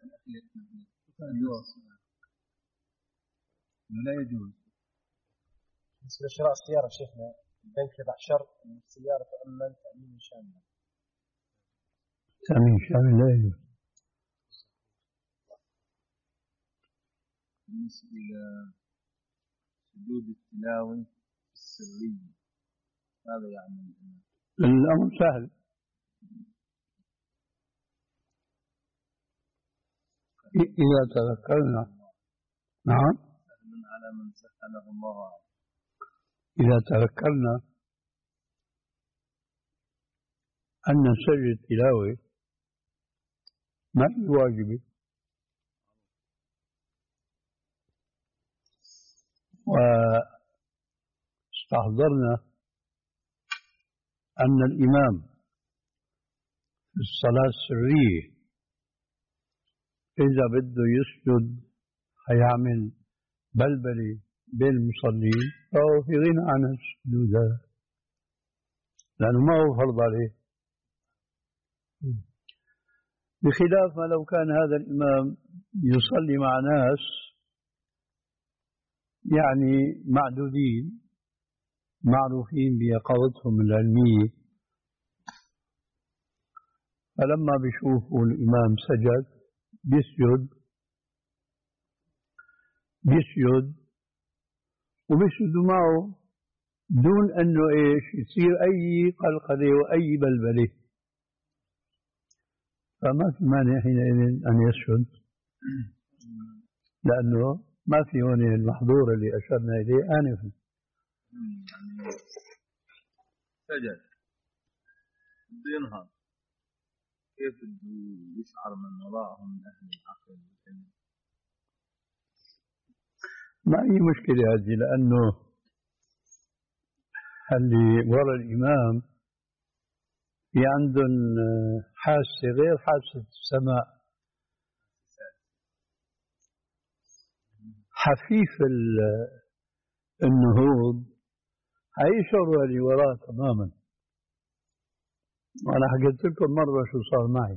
[SPEAKER 4] لا يجوز.
[SPEAKER 5] بالنسبة لشراء السيارة شيخنا البنك يضع شرط أن السيارة تؤمن تأمين شامل.
[SPEAKER 2] تأمين شامل لا يجوز.
[SPEAKER 3] بالنسبة لسدود التلاوة السرية ماذا يعني؟
[SPEAKER 2] الأمر سهل. إذا تذكرنا نعم
[SPEAKER 3] من على من سهله الله عليه.
[SPEAKER 2] إذا تذكرنا أن سر التلاوة ما هي واجبة، واستحضرنا أن الإمام في الصلاة السرية إذا بده يسجد هيعمل بلبلة بين المصلين فهو في غنى عن السجود لأنه ما هو فرض عليه، بخلاف ما لو كان هذا الإمام يصلي مع ناس يعني معدودين معروفين بيقظتهم العلمية، فلما بيشوفوا الإمام سجد بيسجد بيسجد وبيسجدوا معه دون أنه إيش يصير أي قلقلة وأي بلبلة، فما في مانع حينئذ أن يسجد لأنه ما في هون المحظور اللي أشرنا إليه آنفا.
[SPEAKER 3] يعني سجد بده ينهض كيف بده يشعر من وراءهم من أهل العقل والعلم؟
[SPEAKER 2] ما هي مشكلة هذه، لأنه اللي وراء الإمام في عندهم حاسة غير حاسة السماء، حفيف النهوض هيشعروا اللي وراه تماما، وأنا حكيت لكم مرة شو صار معي.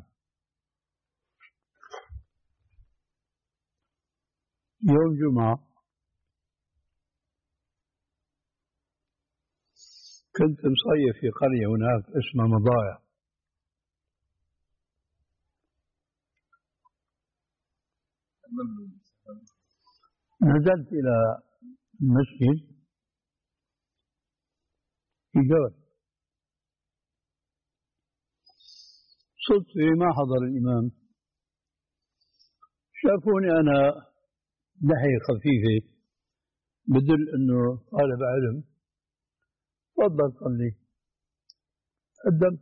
[SPEAKER 2] يوم جمعة كنت مصيف في قرية هناك اسمها مضايع. نزلت إلى المسجد في جبل، صدفة ما حضر الإمام، شافوني أنا لحية خفيفة بدل أنه طالب علم، تفضل صلي. قدمت.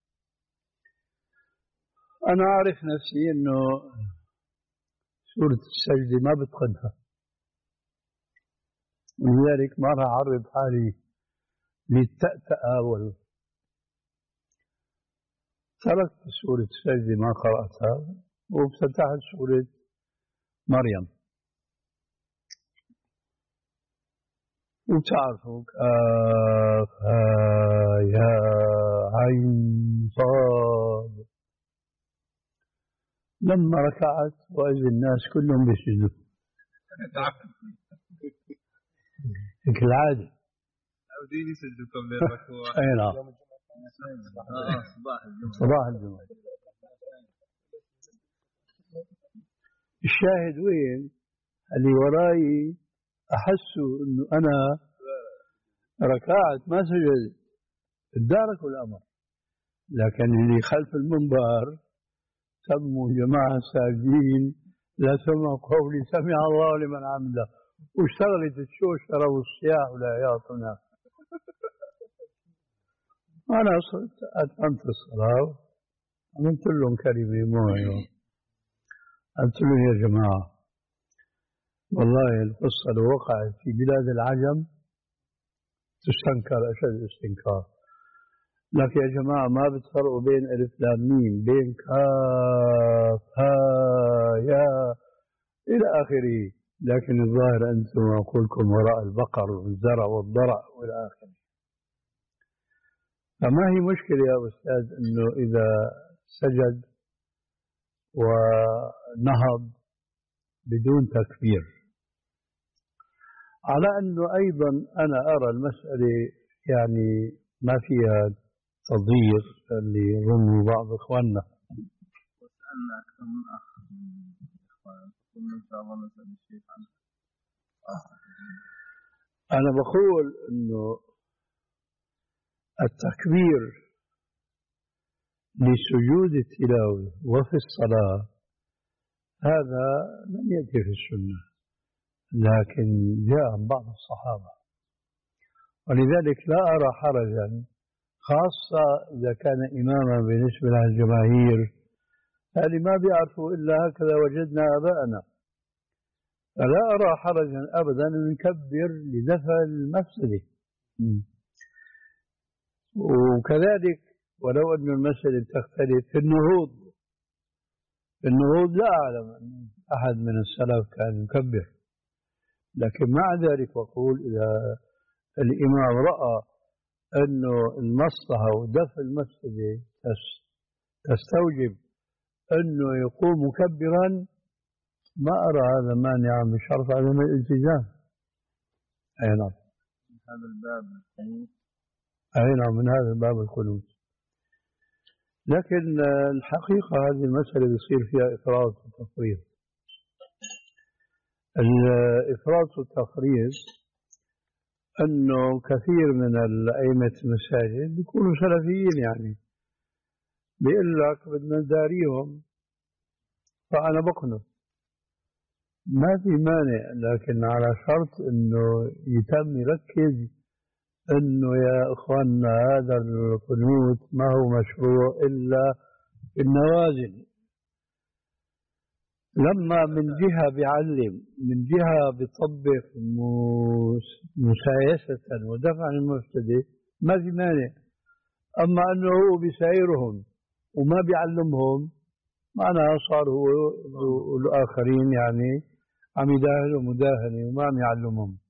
[SPEAKER 2] أنا أعرف نفسي أنه سورة السجدة ما بتقنها، ولذلك ما راح أعرض حالي للتأتأة وال تركت سورة السجدة ما قرأتها وافتتحت سورة مريم. وتعرفوا كاف ها يا عين صاد. لما ركعت وإذا الناس كلهم بيسجدوا هيك العادة.
[SPEAKER 3] عاودين يسجدوا قبل الركوع.
[SPEAKER 2] أي نعم.
[SPEAKER 3] صباح الجمعة.
[SPEAKER 2] صباح الجمعة. الشاهد وين؟ اللي وراي أحسوا إنه أنا ركعت ما سجدت، تداركوا الأمر. لكن اللي خلف المنبر سموا جماعة ساجدين لا سمعوا قولي سمع الله لمن حمده، واشتغلت الشوشرة والصياح والعياط هناك. أنا صرت أتممت الصلاة، قلت لهم كلمة موعظة، قلت لهم يا جماعة والله القصة لو وقعت في بلاد العجم تستنكر أشد استنكار، لكن يا جماعة ما بتفرقوا بين ألف لام ميم، بين كاف ها يا إلى آخره، لكن الظاهر أنتم عقولكم وراء البقر والزرع والضرع والى آخره. فما هي مشكلة يا أستاذ أنه إذا سجد ونهض بدون تكبير، على أنه أيضا أنا أرى المسألة يعني ما فيها تضييق اللي يظنه بعض إخواننا.
[SPEAKER 3] وسألنا أكثر من أخ من إخوان، قلنا إن شاء الله نسأل الشيخ عنه.
[SPEAKER 2] أنا بقول أنه التكبير لسجود التلاوة وفي الصلاة هذا لم يأتي في السنة، لكن جاء عن بعض الصحابة، ولذلك لا أرى حرجا، خاصة إذا كان إماما بالنسبة للجماهير اللي ما بيعرفوا إلا هكذا وجدنا آباءنا، فلا أرى حرجا أبدا أن نكبر لدفع المفسدة. وكذلك ولو أن المسألة تختلف في النهوض، في النهوض لا أعلم أن أحد من السلف كان يكبر، لكن مع ذلك أقول إذا الإمام رأى أنه المصلحة ودفع المفسدة تستوجب أنه يقوم مكبرا، ما أرى هذا مانعا بشرط عدم الالتزام. أي نعم.
[SPEAKER 3] من هذا الباب القنوت.
[SPEAKER 2] أي نعم من هذا الباب القنوت. لكن الحقيقة هذه المسألة بيصير فيها إفراط وتفريط. الإفراط والتفريط أنه كثير من الأئمة المساجد بيكونوا سلفيين، يعني بيقول لك بدنا نداريهم فأنا بقنط، ما في مانع، لكن على شرط أنه يتم يركز أنه يا إخواننا هذا القنوت ما هو مشروع إلا في النوازل. لما من جهة بيعلم، من جهة بيطبق مسايسة ودفعا المفسدة، ما في مانع. أما أنه هو بيسايرهم وما بيعلمهم، معناها صار هو والآخرين يعني عم يداهنوا مداهنة وما عم يعلمهم.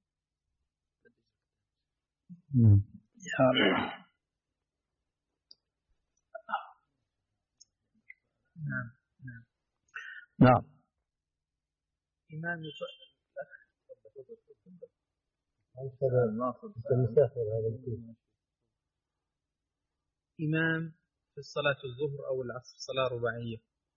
[SPEAKER 1] نعم نعم
[SPEAKER 2] نعم.
[SPEAKER 1] إمام إمام في الصلاة الظهر أو العصر صلاة رباعية،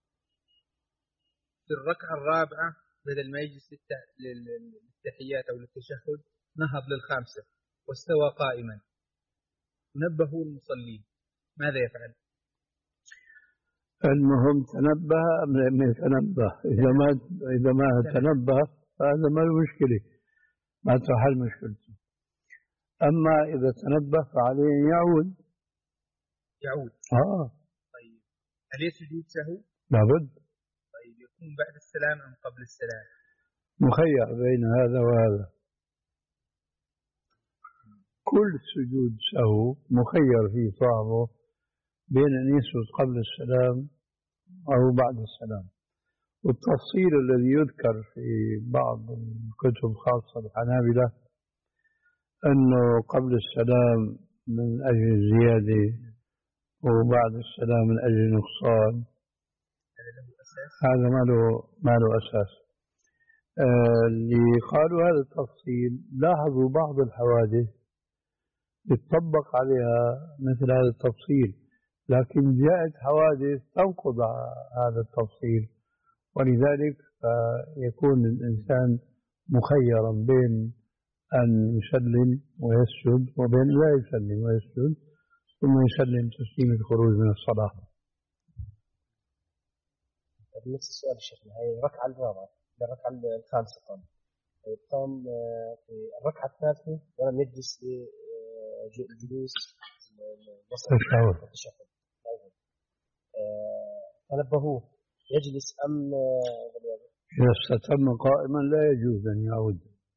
[SPEAKER 1] في الركعة الرابعة بدل ما يجلس للتحيات أو للتشهد نهض للخامسة واستوى قائما، نبهوا المصلين، ماذا يفعل؟
[SPEAKER 2] المهم تنبه أم لم يتنبه؟ إذا ما إذا ما تنبه فهذا ما له مشكلة، ما تحل مشكلته. أما إذا تنبه فعليه أن يعود.
[SPEAKER 1] يعود.
[SPEAKER 2] آه.
[SPEAKER 1] طيب هل يسجد سهو؟
[SPEAKER 2] لابد.
[SPEAKER 1] طيب يكون بعد السلام أم قبل السلام؟
[SPEAKER 2] مخير بين هذا وهذا. كل سجود سهو مخير فيه صاحبه بين أن يسجد قبل السلام أو بعد السلام. والتفصيل الذي يذكر في بعض الكتب خاصة الحنابلة أنه قبل السلام من أجل الزيادة وبعد السلام من أجل النقصان، هذا ما له ما له أساس. آه اللي قالوا هذا التفصيل لاحظوا بعض الحوادث يتطبق عليها مثل هذا التفصيل، لكن جاءت حوادث تنقض هذا التفصيل، ولذلك يكون الإنسان مخيرا بين أن يسلم ويسجد وبين لا يسلم ويسجد ثم يسلم تسليم الخروج من الصلاة.
[SPEAKER 5] نفس السؤال شيخنا، هي الركعة الرابعة الركعة الخامسة طبعا قام في الركعة الثالثة ولم يجلس لجلوس التشهد، فنبهوه يجلس أم
[SPEAKER 2] إذا استتم قائما لا يجوز أن يعود.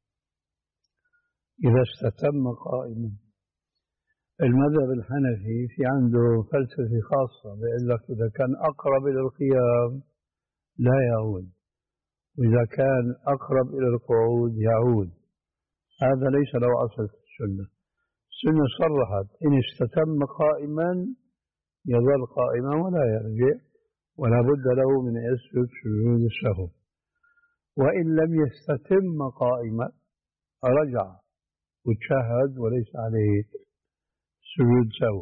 [SPEAKER 2] إذا استتم قائما المذهب الحنفي في عنده فلسفة خاصة بيقول لك إذا كان أقرب إلى القيام لا يعود، وإذا كان أقرب إلى القعود يعود. هذا ليس له أصل في السنة. السنة صرحت إن استتم قائما يظل قائما ولا يرجع، ولا بد له من يسجد سجود السهو. وإن لم يستتم قائما رجع وتشهد وليس عليه سجود سهو.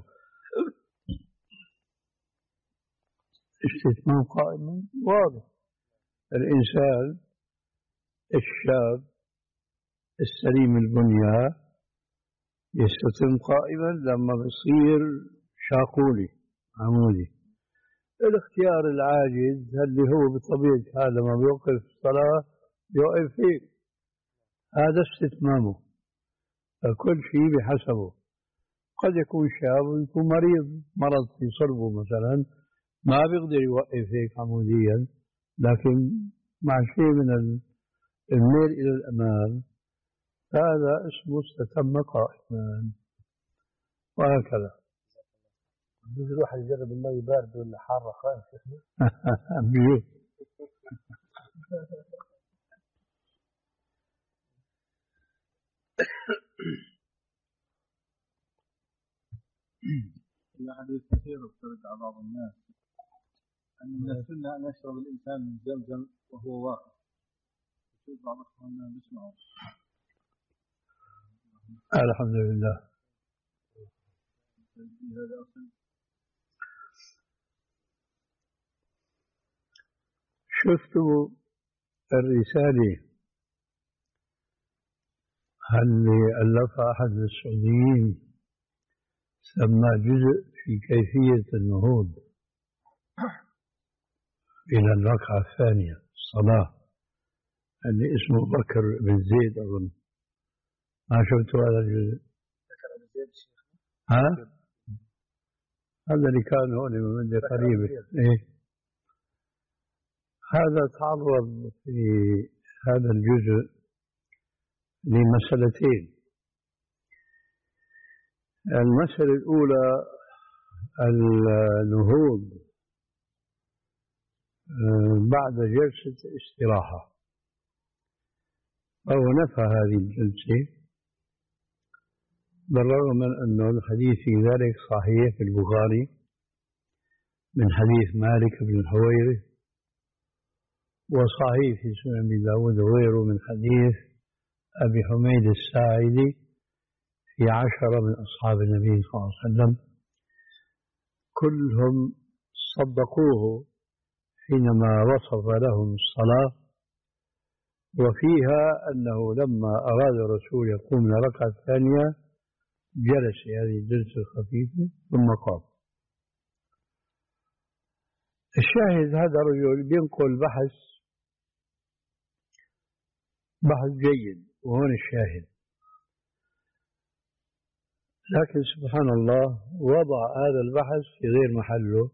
[SPEAKER 2] استتمام قائما واضح، الإنسان الشاب السليم البنية يستتم قائما لما بصير شاقولي عمودي. الاختيار العاجز اللي هو بطبيعة هذا ما بيوقف الصلاة يوقف فيه، هذا استتمامه. كل شيء بحسبه. قد يكون شاب ويكون مريض مرض في صلبه مثلا ما بيقدر يوقف هيك عموديا، لكن مع شيء من الميل إلى الأمام هذا اسمه استتم قائما، وهكذا.
[SPEAKER 5] يجوز الواحد يجرب الماء بارد ولا حارة خالص؟
[SPEAKER 2] بيجوز.
[SPEAKER 3] في حديث كثير افترض على بعض الناس أن من السنة أن يشرب الإنسان من زمزم وهو واقف. يشوف بعض أخواننا بيسمعوا.
[SPEAKER 2] الحمد لله.
[SPEAKER 3] هذا أصل.
[SPEAKER 2] شفتوا الرسالة اللي ألفها أحد السعوديين سمى جزء في كيفية النهوض إلى الركعة الثانية الصلاة اللي اسمه بكر بن زيد أظن. ما شفتوا هذا الجزء؟ ها؟ هذا اللي كان هون من مدة قريبة. إيه؟ هذا تعرض في هذا الجزء لمسألتين. المسألة الأولى النهوض بعد جلسة استراحة، فهو نفى هذه الجلسة بالرغم من أن الحديث في ذلك صحيح في البخاري من حديث مالك بن الحويرث، وصحيح في سنن أبي داود وغيره من حديث أبي حميد الساعدي في عشرة من أصحاب النبي صلى الله عليه وسلم، كلهم صدقوه حينما وصف لهم الصلاة، وفيها أنه لما أراد الرسول يقوم لركعة الثانية جلس هذه الجلسة الخفيفة ثم قام. الشاهد هذا الرجل بينقل بحث بحث جيد، وهون الشاهد. لكن سبحان الله وضع هذا البحث في غير محله،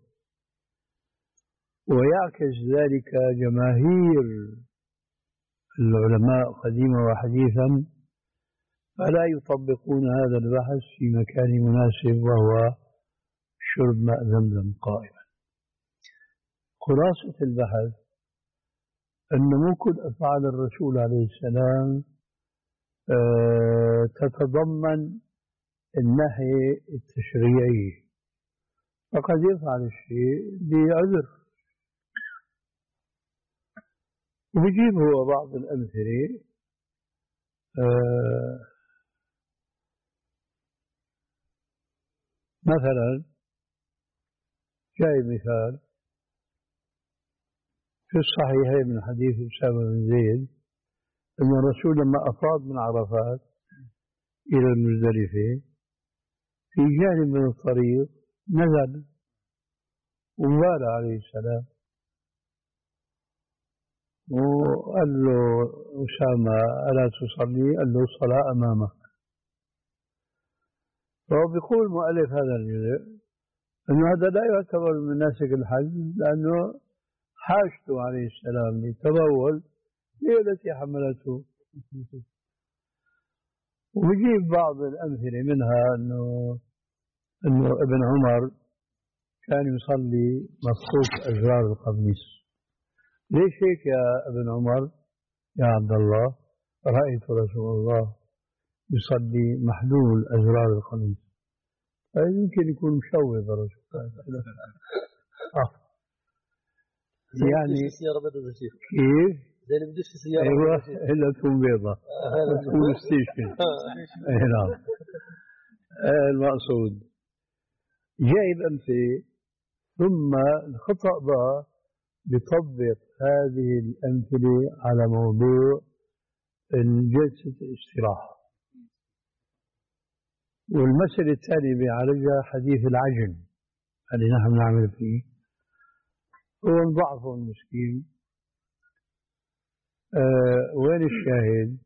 [SPEAKER 2] ويعكس ذلك جماهير العلماء قديما وحديثا، فلا يطبقون هذا البحث في مكان مناسب وهو شرب ماء زمزم قائما. خلاصة البحث أن مو كل أفعال الرسول عليه السلام تتضمن النهي التشريعي، فقد يفعل الشيء بعذر. ويجيب هو بعض الأمثلة، مثلا جاي مثال في الصحيحين من حديث أسامة بن زيد أن الرسول لما أفاض من عرفات إلى المزدلفة في جانب من الطريق نزل وبال عليه السلام وقال له أسامة ألا تصلي؟ قال له الصلاة أمامك. فهو بيقول مؤلف هذا الجزء أنه هذا لا يعتبر من مناسك الحج، لأنه حاجته عليه السلام للتبول هي التي حملته. ويجيب بعض الأمثلة منها أنه أنه ابن عمر كان يصلي مفكوك أزرار القميص. ليش هيك يا ابن عمر يا عبد الله؟ رأيت رسول الله يصلي محلول أزرار القميص. يمكن يكون مشوه الرسول آه. يعني كيف؟
[SPEAKER 5] زي اللي بدوش السيارة.
[SPEAKER 2] ايوه الا تكون بيضة تكون ستيشن. اي نعم. المقصود جايب أمثلة، ثم الخطأ بقى بيطبق هذه الأمثلة على موضوع جلسة الاستراحة. والمسألة الثانية بيعالجها حديث العجن اللي نحن نعمل فيه، هو ضعفه المسكين. أه وين الشاهد؟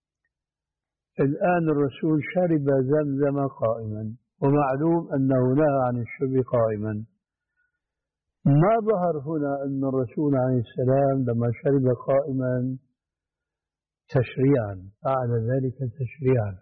[SPEAKER 2] الآن الرسول شرب زمزم قائما، ومعلوم أنه نهى عن الشرب قائما. ما ظهر هنا أن الرسول عليه السلام لما شرب قائما تشريعا فعل ذلك تشريعا،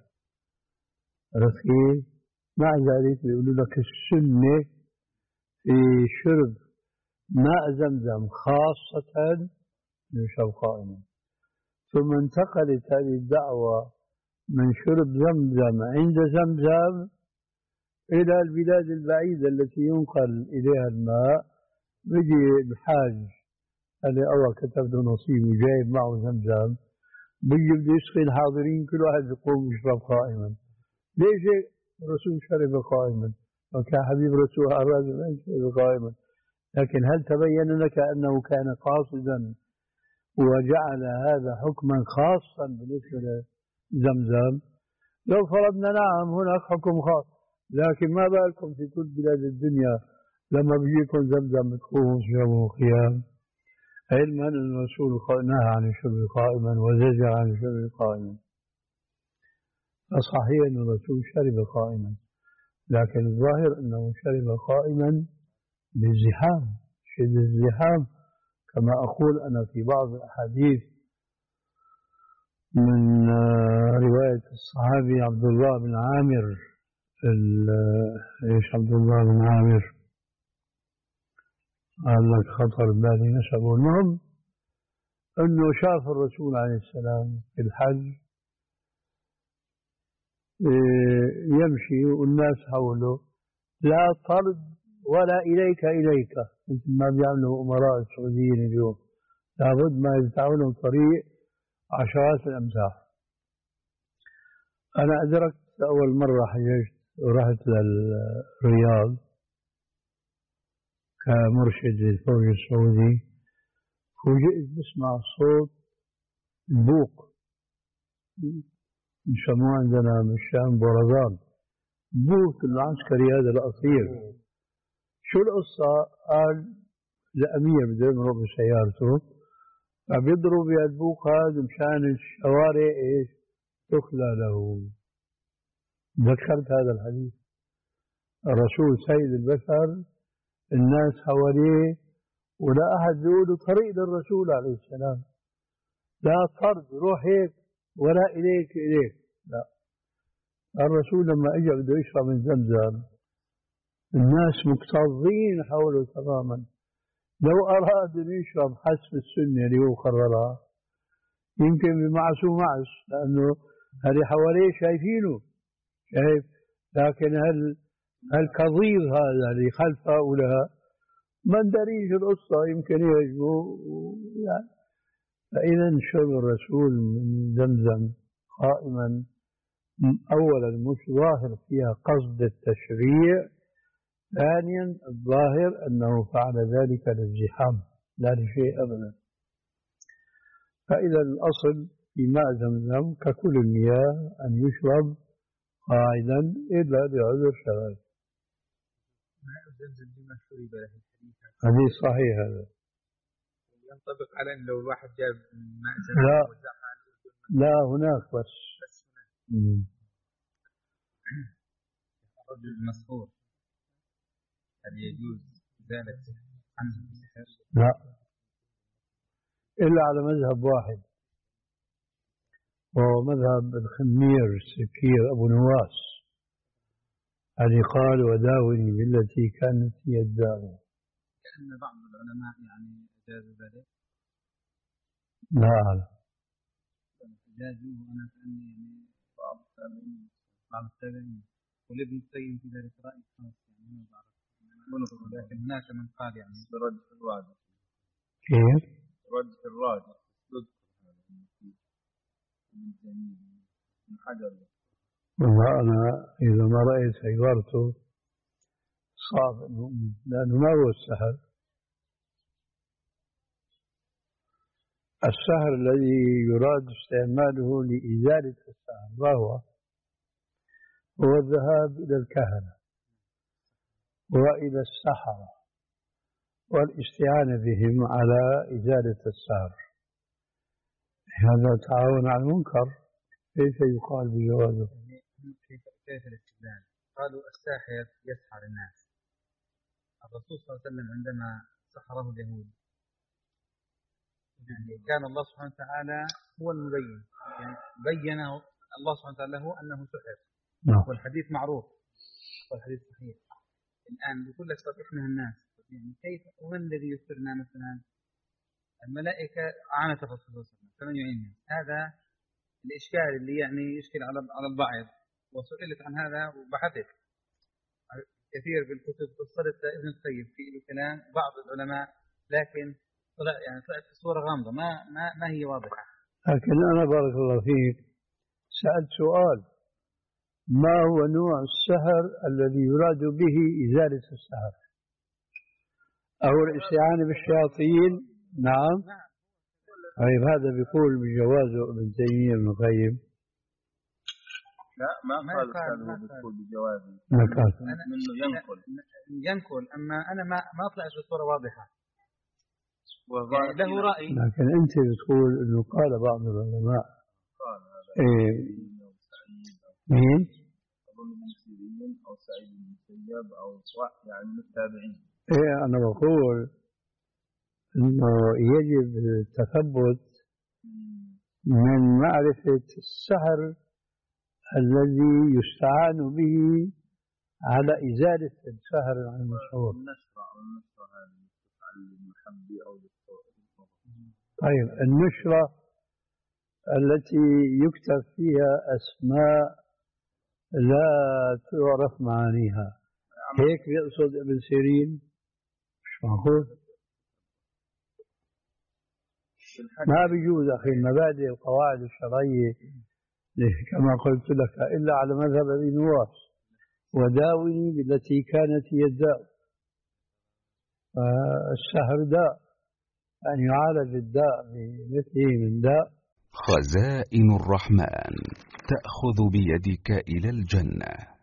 [SPEAKER 2] رفيق. مع ذلك بيقولوا لك السنة في شرب ماء زمزم خاصة يشرب قائما. ثم انتقلت هذه الدعوة من شرب زمزم عند زمزم إلى البلاد البعيدة التي ينقل إليها الماء. بيجي الحاج اللي أول كتب له نصيب وجايب معه زمزم، بيجي بده يسقي الحاضرين، كل واحد يقوم يشرب قائما. ليش الرسول شرب قائما؟ وكان حبيب الرسول أراد أن يشرب قائما، لكن هل تبين لك أنه كان قاصدا وجعل هذا حكما خاصا بالنسبة لزمزم؟ لو فرضنا نعم هناك حكم خاص، لكن ما بالكم في كل بلاد الدنيا لما بيجيكم زمزم بتقوموا تشربوا قيام، علما أن الرسول نهى عن الشرب قائما وزجر عن الشرب قائما. فصحيح أن الرسول شرب قائما، لكن الظاهر أنه شرب قائما بالزحام، شد الزحام، كما أقول أنا في بعض الأحاديث من رواية الصحابي عبد الله بن عامر. إيش عبد الله بن عامر؟ قال لك خطر بالي نسبه. المهم أنه شاف الرسول عليه السلام في الحج يمشي والناس حوله، لا طرد ولا إليك إليك، مثل ما بيعملوا أمراء السعوديين اليوم، لابد ما يفتحوا لهم طريق عشرات الأمتار. أنا أدركت أول مرة حججت ورحت للرياض كمرشد للفوج السعودي، فوجئت بسمع صوت البوق، يسموه عندنا بالشام برزان، بوق العسكري هذا الأصيل. شو القصة؟ قال الأمير بده يمرق بسيارته فبيضرب بهالبوق هذا مشان الشوارع ايش تخلى له. ذكرت هذا الحديث، الرسول سيد البشر، الناس حواليه ولا أحد بيقول طريق للرسول عليه السلام، لا طرد روح هيك ولا إليك إليك، لا. الرسول لما اجى بده يشرب من زمزم الناس مكتظين حوله تماما، لو أراد أن يشرب حسب السنة اللي هو قررها يمكن بمعسو معس، لأنه هذه حواليه شايفينه شايف، لكن هل هالكظيظ هذا اللي خلف هؤلاء ما ندريش القصة، يمكن يجوا يعني. فإذا شرب الرسول من زمزم قائما أولا مش ظاهر فيها قصد التشريع، ثانيا الظاهر أنه فعل ذلك للزحام لا لشيء أبدا. فإذا الأصل في ماء زمزم ككل المياه أن يشرب قاعدا إلا لعذر شرعي.
[SPEAKER 1] ماء زمزم بما شرب له الحديث
[SPEAKER 2] حديث صحيح هذا،
[SPEAKER 1] ينطبق على أن لو الواحد جاب ماء زمزم
[SPEAKER 2] لا
[SPEAKER 1] وزحها
[SPEAKER 2] لا هناك بس,
[SPEAKER 1] بس الرجل المسحور هل يجوز إزالة عنه السحر؟
[SPEAKER 2] لا، إلا على مذهب واحد وهو مذهب الخمير السكير أبو نواس الذي قال وداوني بالتي كانت هي الداء.
[SPEAKER 1] كأن بعض العلماء يعني أجازوا ذلك.
[SPEAKER 2] لا
[SPEAKER 1] أجازوه، أنا كأني يعني بعض التابعين بعض التابعين ولابن القيم في ذلك رأي خاص يعني ما بعرف، لكن هناك من قال يعني برد الراجح.
[SPEAKER 2] كيف؟
[SPEAKER 1] رد الراجح صدق من حجر.
[SPEAKER 2] والله أنا إذا ما رأيت عبارته صعب أنه، لأنه ما هو السحر. السحر الذي يراد استعماله لإزالة السحر ما هو؟ هو الذهاب إلى الكهنة وإلى السحرة والاستعانة بهم على إزالة السحر، هذا تعاون على المنكر، كيف يقال بجوازه؟
[SPEAKER 1] كيف كيف الاستدلال؟ قالوا الساحر يسحر الناس. الرسول صلى الله عليه وسلم عندما سحره اليهود يعني كان الله سبحانه وتعالى هو المبين، يعني بين الله سبحانه وتعالى له أنه سحر.
[SPEAKER 2] نعم.
[SPEAKER 1] والحديث معروف والحديث صحيح. الآن بكل أسباب إحنا الناس يعني كيف ومن الذي يسرنا مثلا؟ الملائكة عانت الرسول صلى الله عليه وسلم فمن يعيننا؟ هذا الإشكال اللي يعني يشكل على على البعض، وسئلت عن هذا وبحثت كثير بالكتب، وصلت ابن القيم في الكلام بعض العلماء، لكن طلع يعني طلعت الصورة غامضة ما ما ما هي واضحة.
[SPEAKER 2] لكن أنا بارك الله فيك سألت سؤال، ما هو نوع السحر الذي يراد به إزالة السحر؟ أو الاستعانة بالشياطين؟ نعم. طيب هذا بيقول بجوازه ابن تيمية ابن القيم؟
[SPEAKER 3] لا ما قال كان بيقول بجوازه،
[SPEAKER 2] ما قال
[SPEAKER 3] منه ينقل
[SPEAKER 1] ينقل أما أنا ما ما طلعت الصورة واضحة
[SPEAKER 3] يعني
[SPEAKER 1] له رأي.
[SPEAKER 2] لكن أنت بتقول إنه قال بعض العلماء
[SPEAKER 3] قال هذا
[SPEAKER 2] إيه مين؟
[SPEAKER 3] أظن ابن سيرين أو سعيد بن المسيب أو يعني من التابعين.
[SPEAKER 2] إيه أنا بقول إنه يجب التثبت من معرفة السحر الذي يستعان به على إزالة السحر عن المشهور.
[SPEAKER 3] النشرة أو النشرة هذه تفعل للمحبة أو للصوت.
[SPEAKER 2] طيب النشرة التي يكتب فيها أسماء لا تعرف معانيها هيك يقصد ابن سيرين؟ مش معقول. ما بيجوز أخي المبادئ القواعد الشرعية كما قلت لك إلا على مذهب أبي نواس، وداوني بالتي كانت هي الداء. السهر داء، أن يعالج الداء بمثله من داء.
[SPEAKER 6] خزائن الرحمن تأخذ بيدك إلى الجنة.